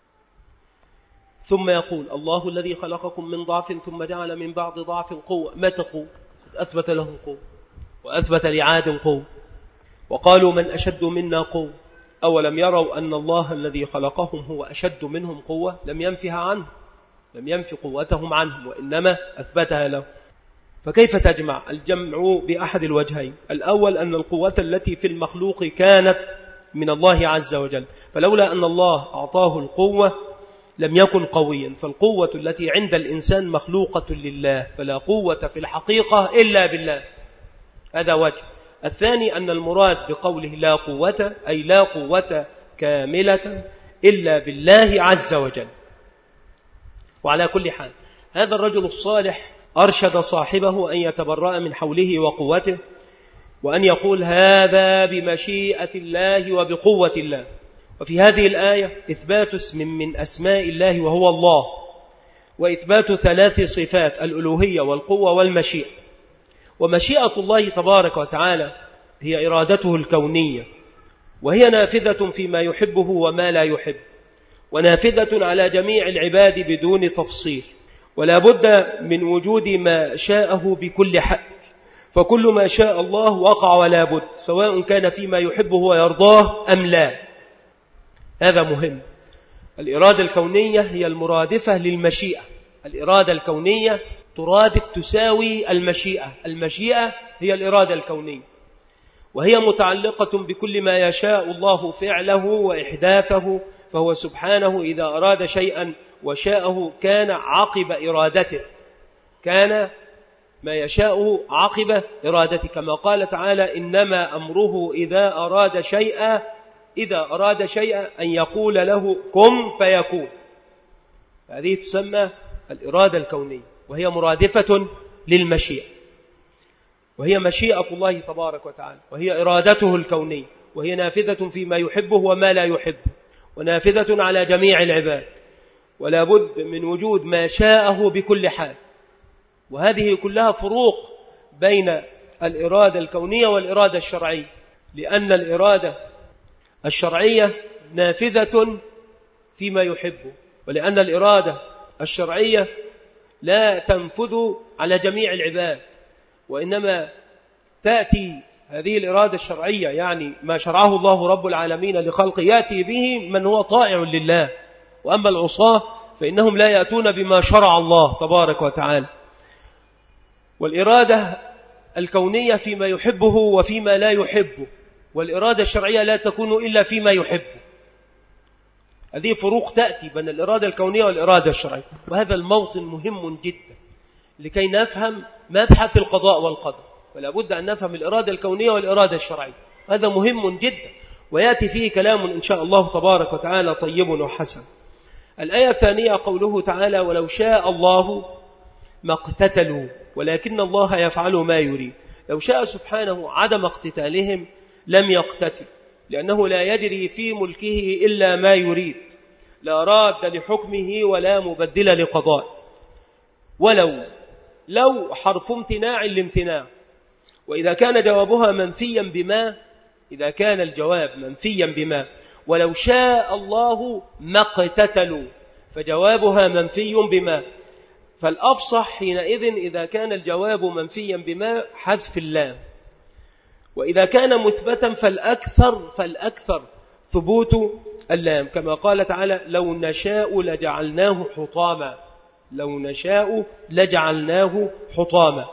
ثم يقول الله الذي خلقكم من ضعف ثم جعل من بعد ضعف قوة. متى قوة؟ أثبت لهم قوة وأثبت لعاد قوة، وقالوا من أشد منا قوة أولم يروا أن الله الذي خلقهم هو أشد منهم قوة؟ لم ينفها عنه، لم ينفي قوتهم عنهم، وإنما أثبتها له. فكيف تجمع؟ الجمع بأحد الوجهين. الأول أن القوة التي في المخلوق كانت من الله عز وجل، فلولا أن الله أعطاه القوة لم يكن قويا، فالقوة التي عند الإنسان مخلوقة لله، فلا قوة في الحقيقة إلا بالله. هذا وجه. الثاني أن المراد بقوله لا قوة أي لا قوة كاملة إلا بالله عز وجل. وعلى كل حال هذا الرجل الصالح أرشد صاحبه أن يتبرأ من حوله وقوته، وأن يقول هذا بمشيئة الله وبقوة الله. وفي هذه الآية إثبات اسم من أسماء الله وهو الله، وإثبات ثلاث صفات: الألوهية والقوة والمشيئة. ومشيئة الله تبارك وتعالى هي إرادته الكونية، وهي نافذة فيما يحبه وما لا يحب، ونافذة على جميع العباد بدون تفصيل، ولا بد من وجود ما شاءه بكل حق، فكل ما شاء الله وقع ولا بد، سواء كان فيما يحبه ويرضاه أم لا. هذا مهم. الإرادة الكونية هي المرادفة للمشيئة. الإرادة الكونية ترادف تساوي المشيئة. المشيئة هي الإرادة الكونية، وهي متعلقة بكل ما يشاء الله فعله وإحداثه، فهو سبحانه إذا أراد شيئا وشاءه كان عقب إرادته، كان ما يشاء عقب إرادته، كما قال تعالى إنما أمره إذا أراد شيئا إذا أراد شيئا أن يقول له كن فيكون. هذه تسمى الإرادة الكونية، وهي مرادفة للمشيئة، وهي مشيئة الله تبارك وتعالى، وهي إرادته الكونية، وهي نافذة فيما يحبه وما لا يحبه، ونافذة على جميع العباد، ولا بد من وجود ما شاءه بكل حال. وهذه كلها فروق بين الإرادة الكونية والإرادة الشرعية، لأن الإرادة الشرعية نافذة فيما يحبه، ولأن الإرادة الشرعية لا تنفذ على جميع العباد، وإنما تأتي هذه الإرادة الشرعية، يعني ما شرعه الله رب العالمين لخلقه، يأتي به من هو طائع لله. وأما العصاة فإنهم لا يأتون بما شرع الله تبارك وتعالى. والإرادة الكونية فيما يحبه وفيما لا يحبه، والإرادة الشرعية لا تكون إلا فيما يحبه. هذه فروق تأتي بين الإرادة الكونية والإرادة الشرعية، وهذا الموطن مهم جدا لكي نفهم مبحث القضاء والقدر، ولا بد أن نفهم الإرادة الكونية والإرادة الشرعية. هذا مهم جدا، ويأتي فيه كلام إن شاء الله تبارك وتعالى طيب وحسن. الآية الثانية قوله تعالى ولو شاء الله ما اقتتلوا ولكن الله يفعل ما يريد. لو شاء سبحانه عدم اقتتالهم لم يقتتل، لأنه لا يجري في ملكه إلا ما يريد، لا راد لحكمه ولا مبدل لقضائه. ولو لو حرف امتناع لامتناع، وإذا كان جوابها منفيا بما إذا كان الجواب منفيا بما ولو شاء الله ما اقتتلوا، فجوابها منفي بما، فالأفصح حينئذ إذا كان الجواب منفيا بما حذف اللام، وإذا كان مثبتا فالأكثر فالأكثر ثبوت اللام، كما قال تعالى لو نشاء لجعلناه حطاما، لو نشاء لجعلناه حطاما،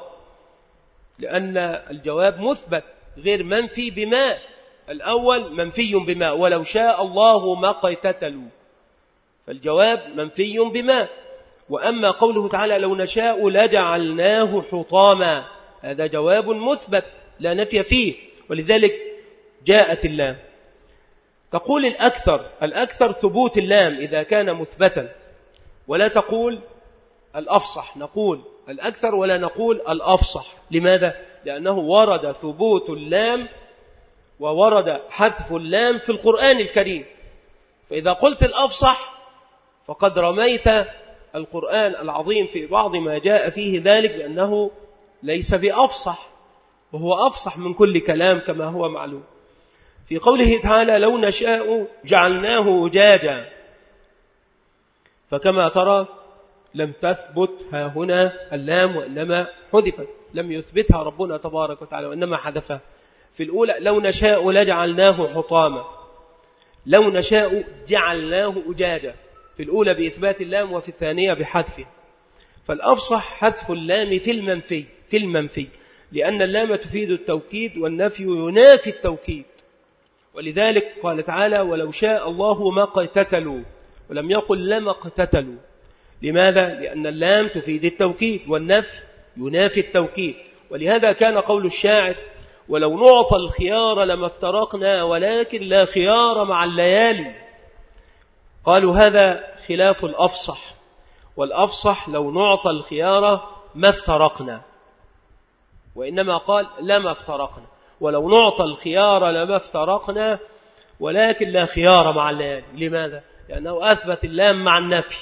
لأن الجواب مثبت غير منفي بما. الأول منفي بما، ولو شاء الله ما قتتلوا، فالجواب منفي بما. وأما قوله تعالى لو نشاء لجعلناه حطاما، هذا جواب مثبت لا نفي فيه، ولذلك جاءت اللام. تقول الأكثر الأكثر ثبوت اللام إذا كان مثبتا، ولا تقول الأفصح، نقول الأكثر ولا نقول الأفصح. لماذا؟ لأنه ورد ثبوت اللام وورد حذف اللام في القرآن الكريم، فإذا قلت الأفصح فقد رميت القرآن العظيم في بعض ما جاء فيه ذلك بأنه ليس بأفصح، وهو أفصح من كل كلام كما هو معلوم. في قوله تعالى لو نشاء جعلناه أجاجا، فكما ترى لم تثبت ها هنا اللام، وإنما حذفت، لم يثبتها ربنا تبارك وتعالى وإنما حذفها. في الأولى لو نشاء لجعلناه حطاما، لو نشاء جعلناه أجاجا، في الأولى بإثبات اللام وفي الثانية بحذفه. فالأفصح حذف اللام في المنفي في المنفي لأن اللام تفيد التوكيد والنفي ينافي التوكيد. ولذلك قال تعالى ولو شاء الله ما اقتتلوا، ولم يقل لما اقتتلوا. لماذا؟ لأن اللام تفيد التوكيد والنفي ينافي التوكيد. ولهذا كان قول الشاعر ولو نعطى الخيار لما افترقنا ولكن لا خيار مع الليالي. قالوا هذا خلاف الأفصح، والأفصح لو نعطى الخيار ما افترقنا، وإنما قال لما افترقنا. ولو نعطى الخيار لما افترقنا ولكن لا خيار مع الليالي. لماذا؟ لأنه أثبت اللام مع النفي،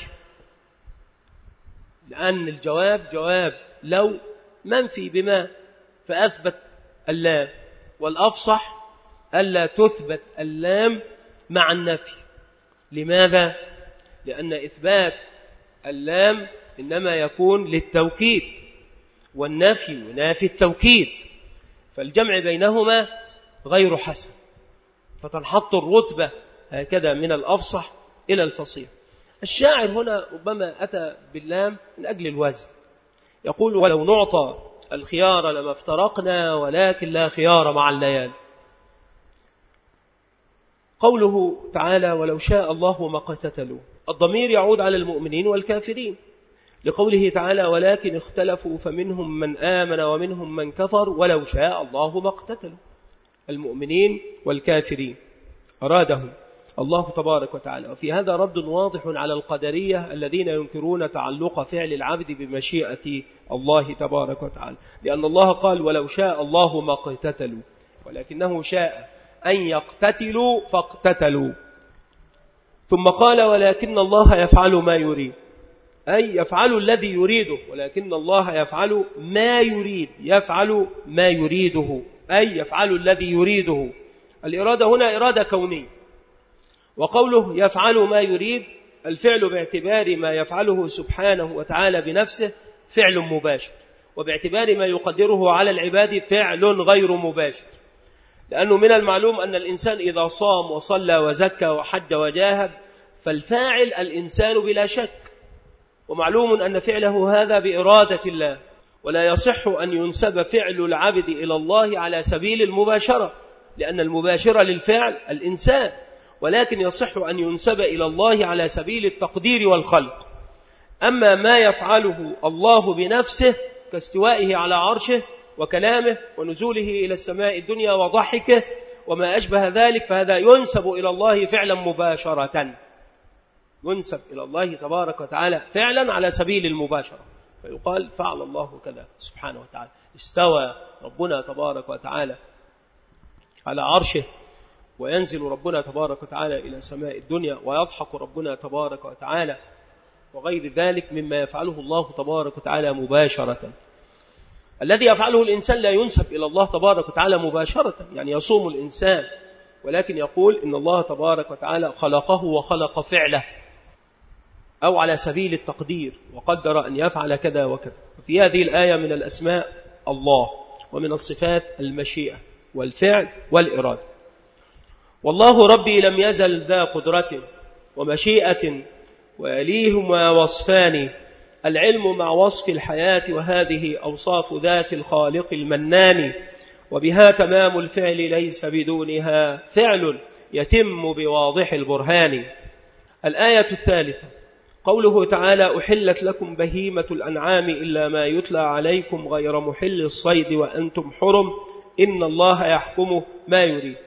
لأن الجواب جواب لو منفي بما، فأثبت اللام. والأفصح ألا تثبت اللام مع النفي. لماذا؟ لأن إثبات اللام إنما يكون للتوكيد، والنفي ينافي التوكيد، فالجمع بينهما غير حسن، فتنحط الرتبة هكذا من الأفصح إلى الفصيح. الشاعر هنا ربما أتى باللام من أجل الوزن، يقول ولو نعطى الخيار لما افترقنا ولكن لا خيار مع الليالي. قوله تعالى ولو شاء الله ما اقتتلوا، الضمير يعود على المؤمنين والكافرين، لقوله تعالى ولكن اختلفوا فمنهم من آمن ومنهم من كفر ولو شاء الله ما اقتتلوا. المؤمنين والكافرين أرادهم الله تبارك وتعالى. وفي هذا رد واضح على القدرية الذين ينكرون تعلق فعل العبد بمشيئة الله تبارك وتعالى، لأن الله قال ولو شاء الله ما اقتتلوا، ولكنه شاء أن يقتتلوا فاقتتلوا. ثم قال ولكن الله يفعل ما يريد، أي يفعل الذي يريده، ولكن الله يفعل ما يريد، يفعل ما يريده أي يفعل الذي يريده. الإرادة هنا إرادة كونية. وقوله يفعل ما يريد، الفعل باعتبار ما يفعله سبحانه وتعالى بنفسه فعل مباشر، وباعتبار ما يقدره على العباد فعل غير مباشر. لأنه من المعلوم أن الإنسان إذا صام وصلى وزكى وحج وجاهد فالفاعل الإنسان بلا شك، ومعلوم أن فعله هذا بإرادة الله، ولا يصح أن ينسب فعل العبد إلى الله على سبيل المباشرة، لأن المباشرة للفعل الإنسان، ولكن يصح أن ينسب إلى الله على سبيل التقدير والخلق. أما ما يفعله الله بنفسه كاستوائه على عرشه وكلامه ونزوله إلى السماء الدنيا وضحكه وما أشبه ذلك، فهذا ينسب إلى الله فعلا مباشرة، ينسب إلى الله تبارك وتعالى فعلا على سبيل المباشرة، فيقال فعل الله كذا سبحانه وتعالى. استوى ربنا تبارك وتعالى على عرشه، وينزل ربنا تبارك وتعالى إلى سماء الدنيا، ويضحك ربنا تبارك وتعالى، وغير ذلك مما يفعله الله تبارك وتعالى مباشرة. الذي يفعله الإنسان لا ينسب إلى الله تبارك وتعالى مباشرة، يعني يصوم الإنسان، ولكن يقول إن الله تبارك وتعالى خلقه وخلق فعله، أو على سبيل التقدير وقدر أن يفعل كذا وكذا. في هذه الآية من الأسماء الله، ومن الصفات المشيئة والفعل والإرادة. والله ربي لم يزل ذا قدرة ومشيئة، ويليهما وصفان، العلم مع وصف الحياة، وهذه أوصاف ذات الخالق المنان، وبها تمام الفعل ليس بدونها فعل يتم بواضح البرهان. الآية الثالثة قوله تعالى أحلت لكم بهيمة الأنعام إلا ما يتلى عليكم غير محل الصيد وأنتم حرم إن الله يحكم ما يريد.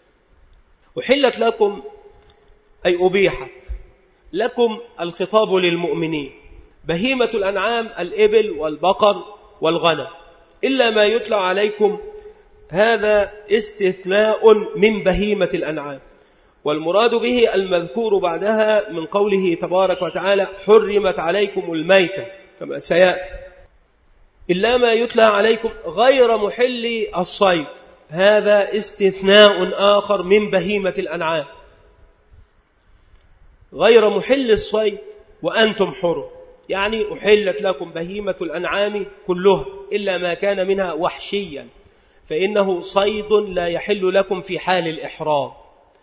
أحلت لكم أي أبيحت لكم، الخطاب للمؤمنين. بهيمة الأنعام الإبل والبقر والغنم، إلا ما يتلى عليكم هذا استثناء من بهيمة الأنعام، والمراد به المذكور بعدها من قوله تبارك وتعالى حرمت عليكم الميتة كما سيأتي. إلا ما يتلى عليكم غير محل الصيد، هذا استثناء آخر من بهيمة الأنعام. غير محل الصيد وأنتم حرم، يعني أحلت لكم بهيمة الأنعام كلها إلا ما كان منها وحشيا، فإنه صيد لا يحل لكم في حال الإحرام.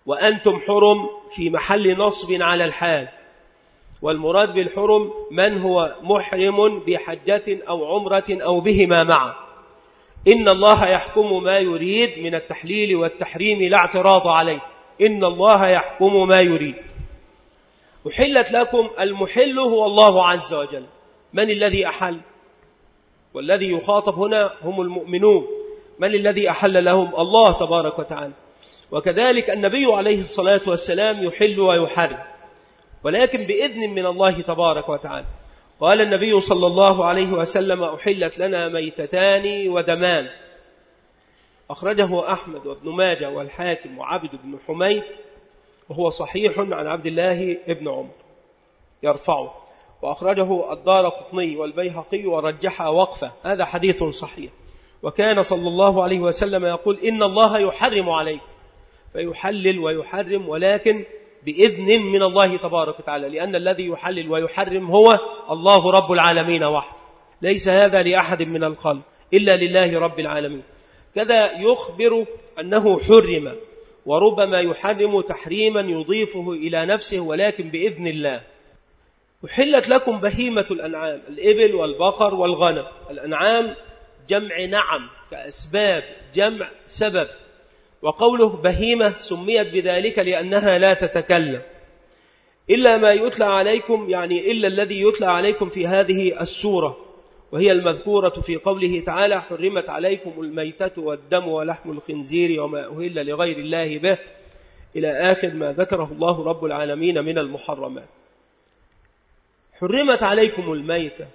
وأنتم حرم في محل نصب على الحال، والمراد بالحرم من هو محرم بحجة أو عمرة أو بهما معا. إن الله يحكم ما يريد من التحليل والتحريم لا اعتراض عليه، إن الله يحكم ما يريد. أحلت لكم، المحل هو الله عز وجل. من الذي أحل؟ والذي يخاطب هنا هم المؤمنون. من الذي أحل لهم؟ الله تبارك وتعالى. وكذلك النبي عليه الصلاة والسلام يحل ويحرم، ولكن بإذن من الله تبارك وتعالى. قال النبي صلى الله عليه وسلم: أحلت لنا ميتتان ودمان، أخرجه أحمد وابن ماجه والحاكم وعبد بن حميد، وهو صحيح عن عبد الله بن عمر يرفعه، وأخرجه الدارقطني والبيهقي ورجح وقفه، هذا حديث صحيح. وكان صلى الله عليه وسلم يقول: إن الله يحرم عليكم، فيحلل ويحرم، ولكن بإذن من الله تبارك وتعالى، لأن الذي يحلل ويحرم هو الله رب العالمين وحده، ليس هذا لأحد من الخلق إلا لله رب العالمين. كذا يخبر أنه حرم، وربما يحرم تحريما يضيفه إلى نفسه ولكن بإذن الله. أحلت لكم بهيمة الأنعام، الإبل والبقر والغنم. الأنعام جمع نعم، كأسباب جمع سبب، وقوله بهيمة سميت بذلك لأنها لا تتكلم إلا ما يتلى عليكم، يعني إلا الذي يتلى عليكم في هذه السورة، وهي المذكورة في قوله تعالى: حرمت عليكم الميتة والدم ولحم الخنزير وما أهل لغير الله به، إلى آخر ما ذكره الله رب العالمين من المحرمات. حرمت عليكم الميتة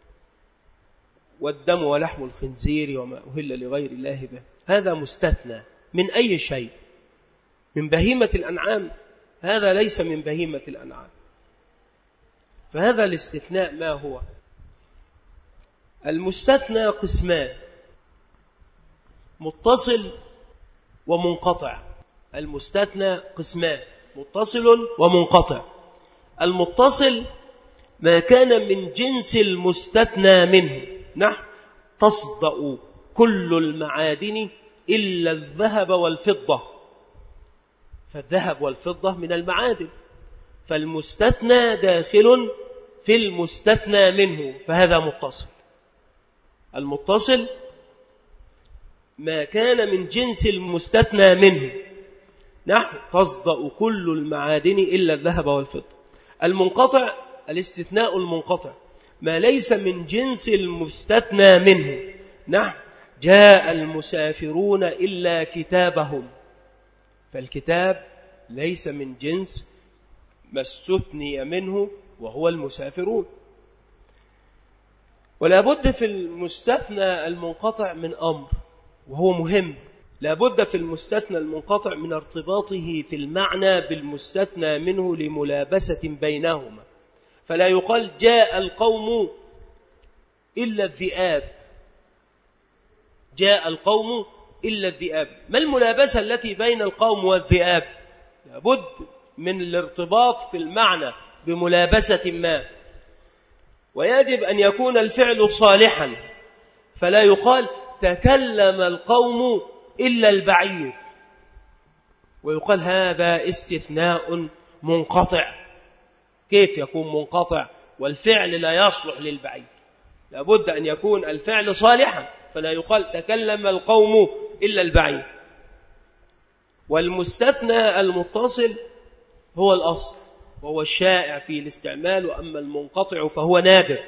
والدم ولحم الخنزير وما أهل لغير الله به، هذا مستثنى من أي شيء؟ من بهيمة الأنعام؟ هذا ليس من بهيمة الأنعام. فهذا الاستثناء ما هو؟ المستثنى قسمان: متصل ومنقطع. المستثنى قسمان: متصل ومنقطع. المتصل ما كان من جنس المستثنى منه، نحو: تصدأ كل المعادن إلا الذهب والفضة، فالذهب والفضة من المعادن، فالمستثنى داخل في المستثنى منه، فهذا متصل. المتصل ما كان من جنس المستثنى منه، نحو: تصدأ كل المعادن إلا الذهب والفضة. المنقطع الاستثناء المنقطع ما ليس من جنس المستثنى منه، نحو: جاء المسافرون إلا كتابهم، فالكتاب ليس من جنس ما استثني منه وهو المسافرون. ولا بد في المستثنى المنقطع من أمر، وهو مهم. لا بد في المستثنى المنقطع من ارتباطه في المعنى بالمستثنى منه لملابسة بينهما، فلا يقال جاء القوم إلا الذئاب، جاء القوم إلا الذئاب. ما الملابسة التي بين القوم والذئاب؟ لابد من الارتباط في المعنى بملابسة ما، ويجب أن يكون الفعل صالحا، فلا يقال تكلم القوم إلا البعير، ويقال هذا استثناء منقطع. كيف يكون منقطع والفعل لا يصلح للبعير؟ لابد أن يكون الفعل صالحا، فلا يقال تكلم القوم إلا البعير. والمستثنى المتصل هو الأصل، وهو الشائع في الاستعمال، وأما المنقطع فهو نادر.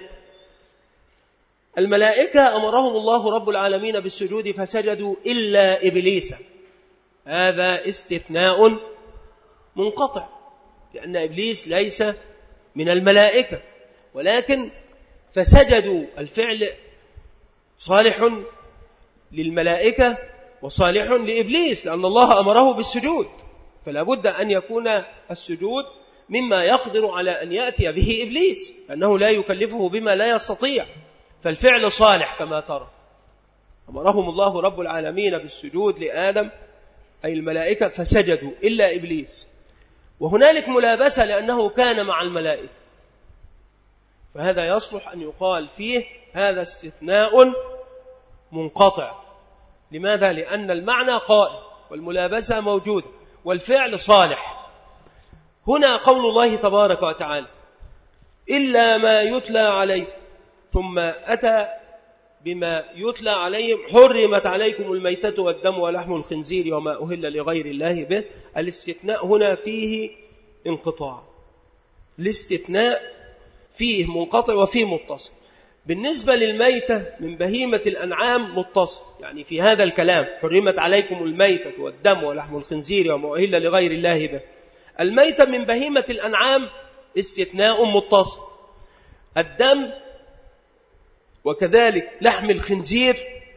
الملائكة أمرهم الله رب العالمين بالسجود فسجدوا إلا إبليس، هذا استثناء منقطع، لأن إبليس ليس من الملائكة، ولكن فسجدوا، الفعل صالح للملائكة وصالح لإبليس، لأن الله أمره بالسجود، فلا بد أن يكون السجود مما يقدر على أن يأتي به إبليس، لأنه لا يكلفه بما لا يستطيع، فالفعل صالح كما ترى. أمرهم الله رب العالمين بالسجود لآدم أي الملائكة فسجدوا إلا إبليس، وهنالك ملابسة لأنه كان مع الملائكة، فهذا يصلح أن يقال فيه هذا استثناء منقطع. لماذا؟ لأن المعنى قائم والملابسة موجودة، والفعل صالح. هنا قول الله تبارك وتعالى إلا ما يتلى عليه، ثم أتى بما يتلى عليهم حرمت عليكم الميتة والدم ولحم الخنزير وما أهل لغير الله به. الاستثناء هنا فيه انقطاع، الاستثناء فيه منقطع وفيه متصل. بالنسبة للميتة من بهيمة الأنعام متصل، يعني في هذا الكلام حرمت عليكم الميتة والدم ولحم الخنزير وما أهل لغير الله به. الميتة من بهيمة الأنعام استثناء متصل. الدم وكذلك لحم الخنزير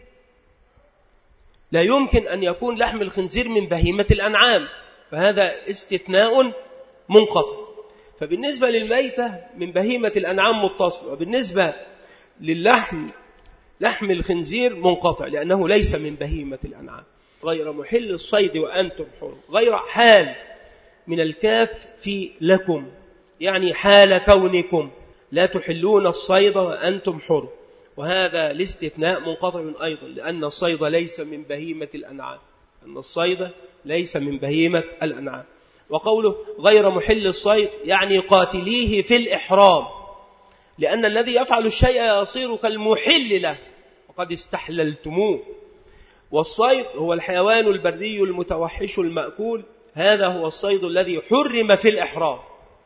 لا يمكن أن يكون لحم الخنزير من بهيمة الأنعام، فهذا استثناء منقطع. فبالنسبة للميتة من بهيمة الأنعام متصل، وبالنسبة للحم لحم الخنزير منقطع لأنه ليس من بهيمة الأنعام. غير محل الصيد وأنتم حر، غير حال من الكاف في لكم، يعني حال كونكم لا تحلون الصيد وأنتم حر، وهذا الاستثناء منقطع أيضا لأن الصيد ليس من بهيمة الأنعام، أن الصيد ليس من بهيمة الأنعام. وقوله غير محل الصيد يعني قاتليه في الإحرام، لأن الذي يفعل الشيء يصير كالمحل له وقد استحللتموه. والصيد هو الحيوان البري المتوحش المأكول، هذا هو الصيد الذي حرم في الإحرام.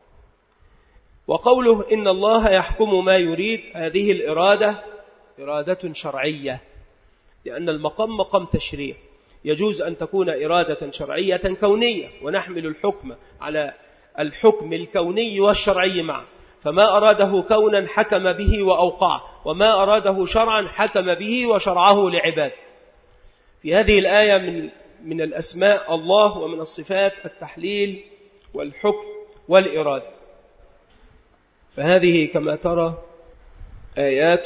وقوله إن الله يحكم ما يريد، هذه الإرادة إرادة شرعية، لأن المقام مقام تشريع، يجوز أن تكون إرادة شرعية كونية، ونحمل الحكم على الحكم الكوني والشرعي معا، فما أراده كونا حكم به وأوقعه، وما أراده شرعا حكم به وشرعه لعباده. في هذه الآية من من الأسماء الله، ومن الصفات التحليل والحكم والإرادة. فهذه كما ترى آيات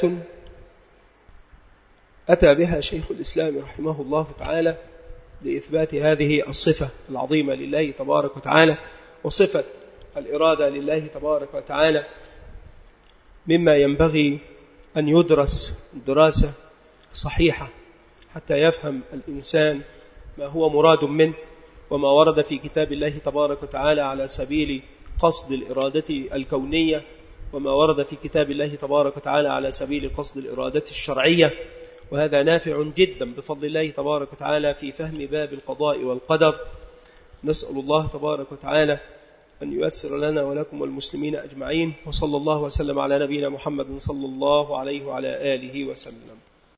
أتى بها شيخ الإسلام رحمه الله تعالى لإثبات هذه الصفة العظيمة لله تبارك وتعالى، وصفة الإرادة لله تبارك وتعالى مما ينبغي أن يدرس دراسة صحيحة حتى يفهم الإنسان ما هو مراد منه، وما ورد في كتاب الله تبارك وتعالى على سبيل قصد الإرادة الكونية، وما ورد في كتاب الله تبارك وتعالى على سبيل قصد الإرادة الشرعية. وهذا نافع جدا بفضل الله تبارك وتعالى في فهم باب القضاء والقدر. نسأل الله تبارك وتعالى أن ييسر لنا ولكم والمسلمين أجمعين، وصلى الله وسلم على نبينا محمد صلى الله عليه وعلى آله وسلم.